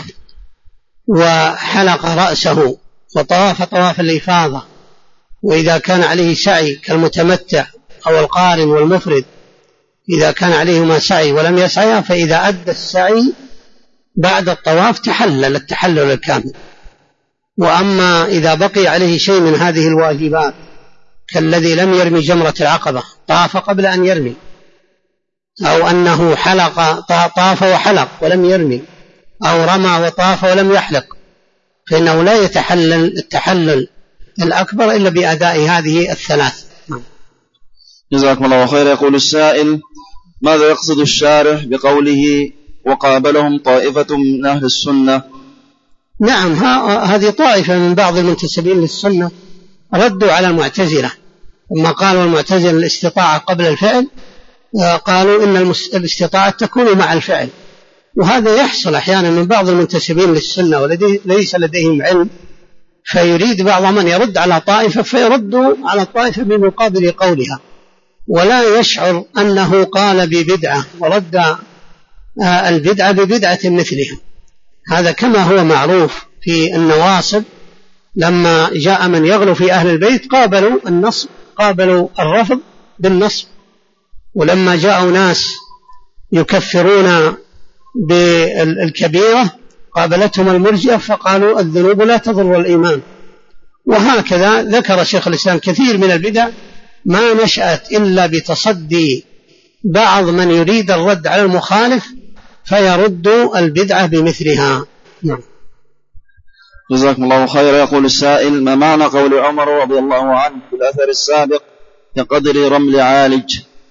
وحلق رأسه وطواف طواف الإفاضة، وإذا كان عليه سعي كالمتمتع أو القارن والمفرد، إذا كان عليهما سعي ولم يسعيا، فإذا أدى السعي بعد الطواف تحلل التحلل الكامل. وأما إذا بقي عليه شيء من هذه الواجبات كالذي لم يرمي جمرة العقبة، طاف قبل أن يرمي، أو أنه طاف وحلق ولم يرمي، أو رمى وطاف ولم يحلق، فإنه لا يتحلل التحلل الأكبر إلا بأداء هذه الثلاث. جزاكم الله خير. يقول السائل: ماذا يقصد الشارح بقوله وقابلهم طائفة من أهل السنة؟ نعم، هذه طائفة من بعض المنتسبين للسنة ردوا على المعتزلة، ثم قالوا المعتزلة الاستطاعة قبل الفعل، قالوا إن الاستطاعة تكون مع الفعل. وهذا يحصل أحيانا من بعض المنتسبين للسنة وليس لديهم علم، فيريد بعض من يرد على طائفة فيردوا على الطائفة بمقابل قولها، ولا يشعر أنه قال ببدعة ورد البدعة ببدعة مثلها. هذا كما هو معروف في النواصب، لما جاء من يغلو في أهل البيت قابلوا النصب، قابلوا الرفض بالنصب. ولما جاءوا ناس يكفرون بالكبيرة قابلتهم المرجئة فقالوا الذنوب لا تضر الإيمان. وهكذا ذكر شيخ الإسلام كثير من البدع ما نشأت إلا بتصدي بعض من يريد الرد على المخالف فيرد البدعة بمثلها. نعم. جزاكم الله خيرا. يقول السائل: ما معنى قول عمر رضي الله عنه في الأثر السابق كقدر رمل عالج؟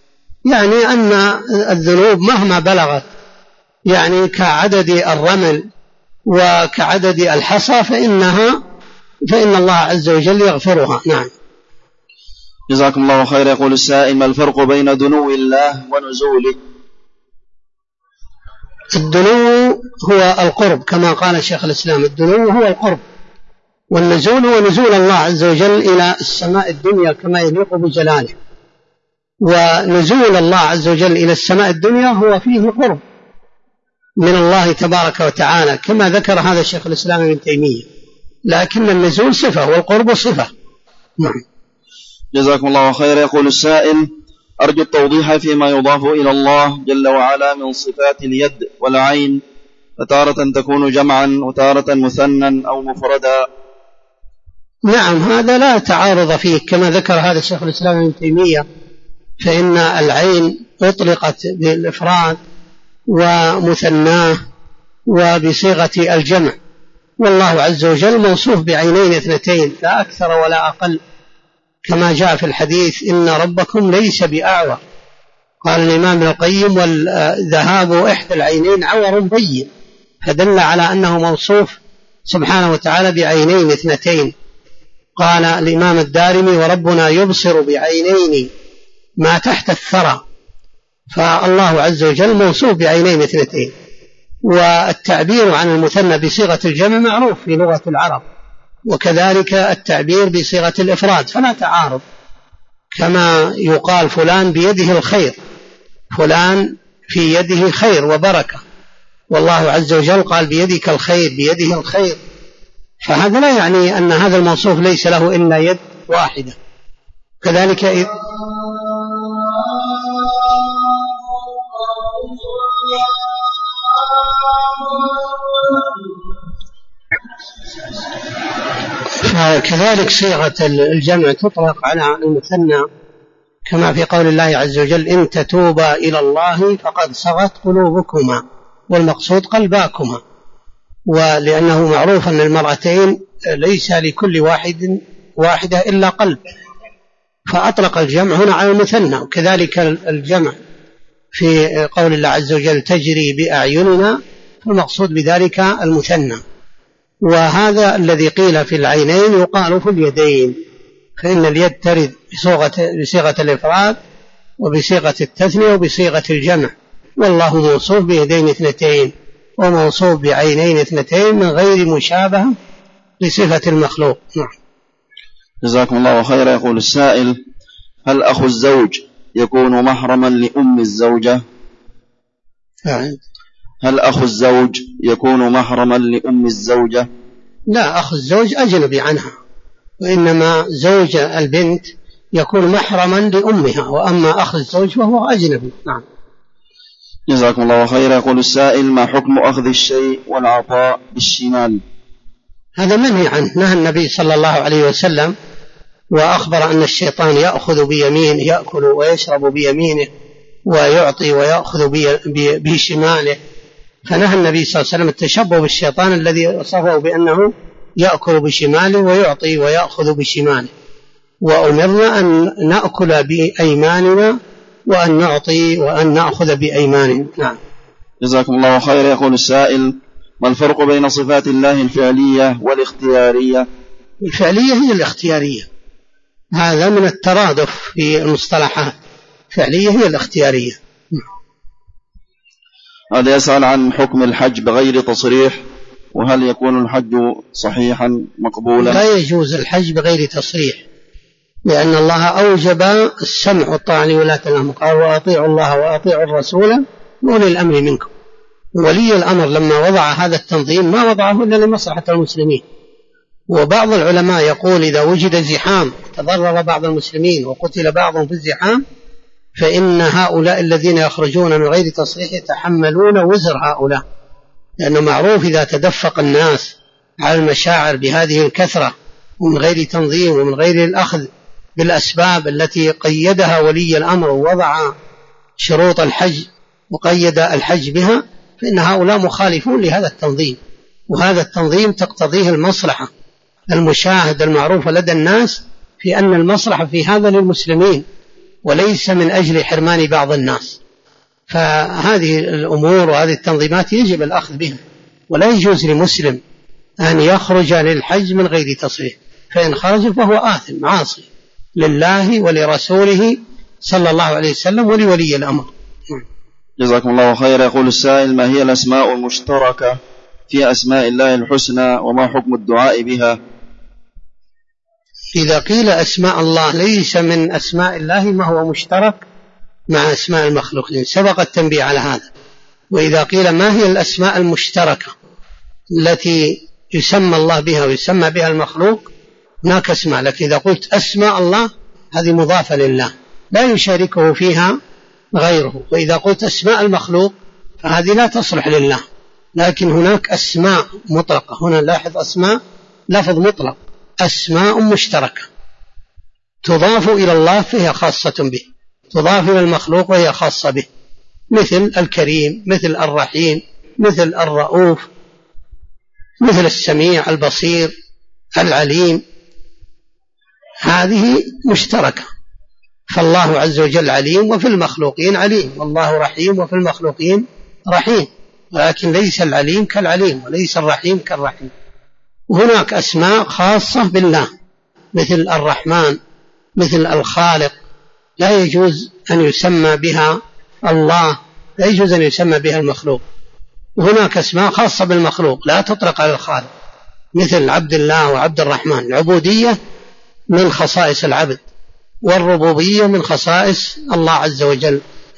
يعني أن الذنوب مهما بلغت يعني كعدد الرمل وكعدد الحصى فإن الله عز وجل يغفرها. نعم. جزاكم الله خير. يقول السائل: ما الفرق بين دنو الله ونزوله؟ الدنو هو القرب كما قال شيخ الإسلام، الدنو هو القرب، والنزول هو نزول الله عز وجل إلى السماء الدنيا كما يليق بجلاله، ونزول الله عز وجل إلى السماء الدنيا هو فيه قرب من الله تبارك وتعالى كما ذكر هذا شيخ الإسلام ابن تيمية، لكن النزول صفة والقرب صفة. نعم. جزاكم الله خير. يقول السائل: أرجو التوضيح فيما يضاف إلى الله جل وعلا من صفات اليد والعين، فتارة تكون جمعا وتارة مثنى أو مفردا. نعم، هذا لا تعارض فيه كما ذكر هذا الشيخ الإسلام ابن تيمية، فإن العين أطلقت بالإفراد ومثناه وبصيغة الجمع، والله عز وجل موصوف بعينين اثنتين لا أكثر ولا أقل، كما جاء في الحديث: إن ربكم ليس بأعور. قال الإمام ابن القيم: والذهاب إحدى العينين عور بين، فدل على أنه موصوف سبحانه وتعالى بعينين اثنتين. قال الإمام الدارمي: وربنا يبصر بعينين ما تحت الثرى، فالله عز وجل موصوف بعينين اثنتين. والتعبير عن المثنى بصيغة الجمع معروف في لغة العرب، وكذلك التعبير بصيغة الإفراد، فلا تعارض، كما يقال فلان بيده الخير، فلان في يده خير وبركة، والله عز وجل قال بيدك الخير، بيده الخير، فهذا لا يعني أن هذا الموصوف ليس له إلا يد واحدة. كذلك صيغة الجمع تطلق على المثنى كما في قول الله عز وجل: إن تتوبا إلى الله فقد صغت قلوبكما، والمقصود قلباكما، ولأنه معروف أن المرأتين ليس لكل واحدة إلا قلب، فأطلق الجمع هنا على المثنى. وكذلك الجمع في قول الله عز وجل: تجري بأعيننا، فالمقصود بذلك المثنى. وهذا الذي قيل في العينين يقال في اليدين، فإن اليد ترد بصيغة الإفراد وبصيغة التثنية وبصيغة الجمع، والله موصوف بيدين اثنتين وموصوف بعينين اثنتين من غير مشابهة لصفة المخلوق. نعم. جزاكم الله خيرا. يقول السائل: هل أخو الزوج يكون محرما لأم الزوجة؟ هل أخو الزوج يكون محرما لأم الزوجة؟ لا، أخو الزوج أجنبي عنها، وإنما زوج البنت يكون محرما لأمها، وأما أخو الزوج فهو أجنبي. نعم. جزاكم الله خيرا. يقول السائل: ما حكم أخذ الشيء والعطاء بالشمال؟ هذا منهي عنه، نهى النبي صلى الله عليه وسلم وأخبر أن الشيطان يأخذ بيمينه، يأكل ويشرب بيمينه، ويعطي ويأخذ بشماله، فنهى النبي صلى الله عليه وسلم التشبه بالشيطان الذي وصفه بأنه يأكل بشماله ويعطي ويأخذ بشماله، وأمرنا أن نأكل بأيماننا وأن نعطي وأن نأخذ بأيماننا. نعم. جزاكم الله خير. يقول السائل: ما الفرق بين صفات الله الفعلية والاختيارية؟ الفعلية هي الاختيارية، هذا من الترادف في المصطلحات، الفعلية هي الاختيارية. هذا يسأل عن حكم الحج بغير تصريح، وهل يكون الحج صحيحا مقبولا؟ لا يجوز الحج بغير تصريح، لأن الله أوجب السمع والطاعة لولاة الأمر، قال: وأطيعوا الله وأطيعوا الرسول وأولي الأمر منكم. ولي الأمر لما وضع هذا التنظيم ما وضعه إلا لمصلحة المسلمين. وبعض العلماء يقول: إذا وجد زحام تضرر بعض المسلمين وقتل بعضهم في الزحام، فإن هؤلاء الذين يخرجون من غير تصريح يتحملون وزر هؤلاء، لأنه معروف إذا تدفق الناس على المشاعر بهذه الكثرة ومن غير تنظيم ومن غير الأخذ بالأسباب التي قيدها ولي الأمر ووضع شروط الحج وقيد الحج بها، فإن هؤلاء مخالفون لهذا التنظيم، وهذا التنظيم تقتضيه المصلحة المشاهد المعروفة لدى الناس في أن المصلحة في هذا للمسلمين، وليس من أجل حرمان بعض الناس. فهذه الأمور وهذه التنظيمات يجب الأخذ بها، ولا يجوز لمسلم أن يخرج للحج من غير تصريح، فإن خرج فهو آثم عاصي لله ولرسوله صلى الله عليه وسلم ولولي الأمر. جزاكم الله خير. يقول السائل: ما هي الأسماء المشتركة في أسماء الله الحسنى وما حكم الدعاء بها؟ إذا قيل أسماء الله ليس من أسماء الله ما هو مشترك مع أسماء المخلوقين، سبق التنبيه على هذا. وإذا قيل ما هي الأسماء المشتركة التي يسمى الله بها ويسمى بها المخلوق، هناك أسماء، لكن إذا قلت أسماء الله هذه مضافة لله لا يشاركه فيها غيره. وإذا قلت أسماء المخلوق فهذه لا تصلح لله، لكن هناك أسماء مطلقة. هنا لاحظ أسماء لفظ مطلق، أسماء مشتركة تضاف إلى الله فهي خاصة به، تضاف إلى المخلوق وهي خاصة به، مثل الكريم، مثل الرحيم، مثل الرؤوف، مثل السميع، البصير، العليم، هذه مشتركة. فالله عز وجل عليم وفي المخلوقين عليم، والله رحيم وفي المخلوقين رحيم، ولكن ليس العليم كالعليم وليس الرحيم كالرحيم. وهناك أسماء خاصة بالله مثل الرحمن، مثل الخالق، لا يجوز أن يسمى بها الله، لا يجوز أن يسمى بها المخلوق. وهناك أسماء خاصة بالمخلوق لا تطلق على الخالق، مثل عبد الله وعبد الرحمن. العبودية من خصائص العبد، والربوبية من خصائص الله عز وجل.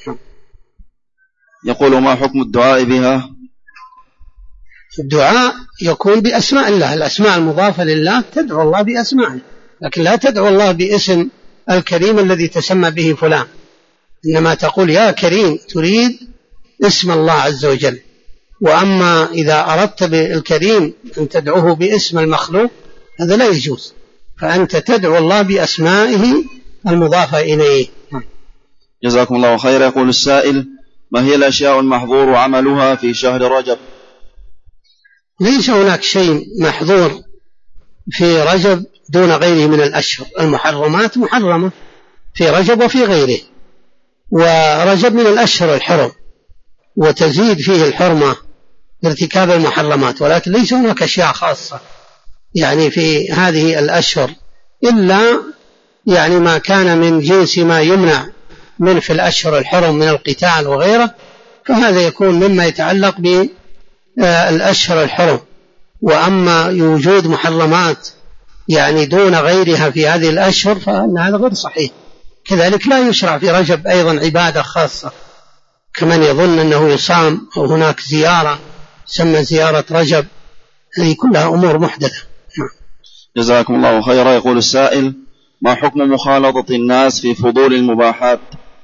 يقول: ما حكم الدعاء بها؟ الدعاء يكون بأسماء الله، الأسماء المضافة لله تدعو الله بأسمائه، لكن لا تدعو الله باسم الكريم الذي تسمى به فلان، إنما تقول يا كريم، تريد اسم الله عز وجل. وأما إذا أردت بالكريم أن تدعوه باسم المخلوق هذا لا يجوز، فأنت تدعو الله بأسمائه المضافة إليه. جزاكم الله خير. يقول السائل: ما هي الأشياء المحظور عملها في شهر رجب؟ ليس هناك شيء محظور في رجب دون غيره من الأشهر، المحرمات محرمة في رجب وفي غيره، ورجب من الأشهر الحرم وتزيد فيه الحرمة ارتكاب المحرمات، ولكن ليس هناك أشياء خاصة يعني في هذه الأشهر إلا يعني ما كان من جنس ما يمنع من في الأشهر الحرم من القتال وغيره، فهذا يكون مما يتعلق بالأشهر الحرم. وأما وجود محرمات يعني دون غيرها في هذه الأشهر فإن هذا غير صحيح. كذلك لا يشرع في رجب أيضا عبادة خاصة كمن يظن أنه يصام أو هناك زيارة تسمى زيارة رجب، هذه كلها أمور محدثة. جزاكم الله خيرا. يقول السائل: ما حكم مخالطة الناس في فضول المباحات؟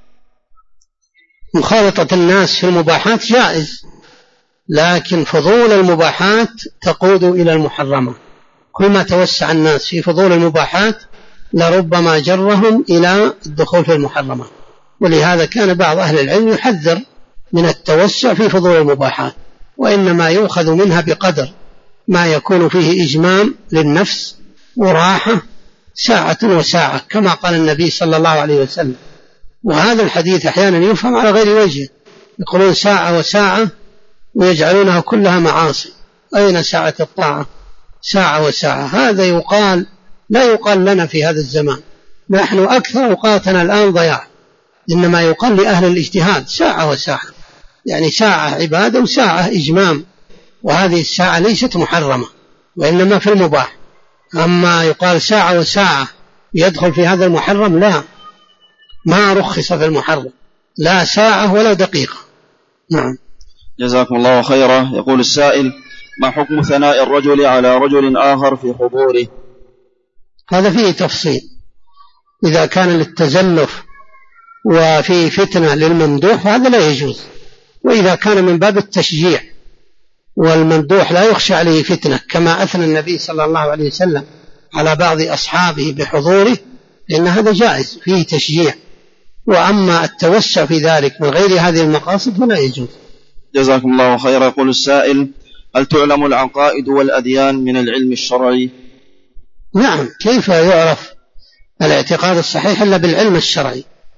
مخالطة الناس في المباحات جائز، لكن فضول المباحات تقود إلى المحرمة. كل ما توسع الناس في فضول المباحات لربما جرهم إلى الدخول في المحرمة، ولهذا كان بعض أهل العلم يحذر من التوسع في فضول المباحات، وإنما يؤخذ منها بقدر ما يكون فيه إجمام للنفس وراحة ساعة وساعة، كما قال النبي صلى الله عليه وسلم. وهذا الحديث أحيانا يفهم على غير وجه، يقولون ساعة وساعة ويجعلونها كلها معاصي. أين ساعة الطاعة؟ ساعة وساعة، هذا يقال لا يقال لنا في هذا الزمان، نحن أكثر أوقاتنا الآن ضياع، إنما يقال لأهل الاجتهاد ساعة وساعة، يعني ساعة عبادة وساعة إجمام، وهذه الساعة ليست محرمة وإنما في المباح. أما يقال ساعة وساعة يدخل في هذا المحرم، لا، ما رخص في المحرم، لا ساعة ولا دقيقة. نعم. جزاكم الله خيرا. يقول السائل: ما حكم ثناء الرجل على رجل آخر في حضوره؟ هذا فيه تفصيل، إذا كان للتزلف وفي فتنة للممدوح هذا لا يجوز، وإذا كان من باب التشجيع والممدوح لا يخشى عليه فتنة كما أثنى النبي صلى الله عليه وسلم على بعض أصحابه بحضوره، لأن هذا جائز فيه تشجيع. وأما التوسع في ذلك من غير هذه المقاصد فلا يجوز. جزاكم الله خيرا. يقول السائل: هل تعلم العقائد والأديان من العلم الشرعي؟ نعم، كيف يعرف الاعتقاد الصحيح إلا بالعلم الشرعي؟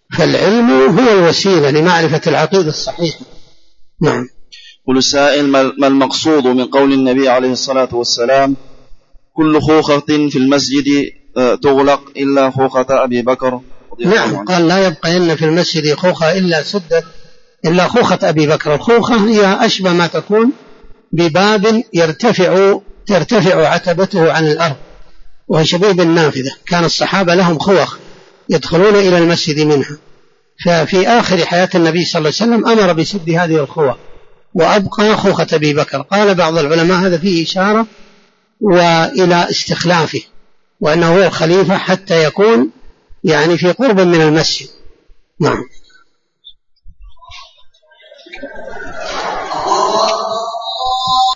فالعلم هو الوسيلة لمعرفة العقيدة الصحيحة. نعم. قل السائل: ما المقصود من قول النبي عليه الصلاة والسلام: كل خوخة في المسجد تغلق إلا خوخة أبي بكر؟ نعم، قال: لا يبقين في المسجد خوخة إلا خوخة أبي بكر. الخوخة هي أشبه ما تكون بباب ترتفع عتبته عن الأرض، وهو شبيه بالنافذة. كان الصحابة لهم خوخ يدخلون إلى المسجد منها، ففي آخر حياة النبي صلى الله عليه وسلم أمر بسد هذه الخوخ وأبقى خوخة أبي بكر. قال بعض العلماء هذا فيه إشارة وإلى استخلافه، وأنه هو الخليفة حتى يكون يعني في قرب من المسجد. نعم.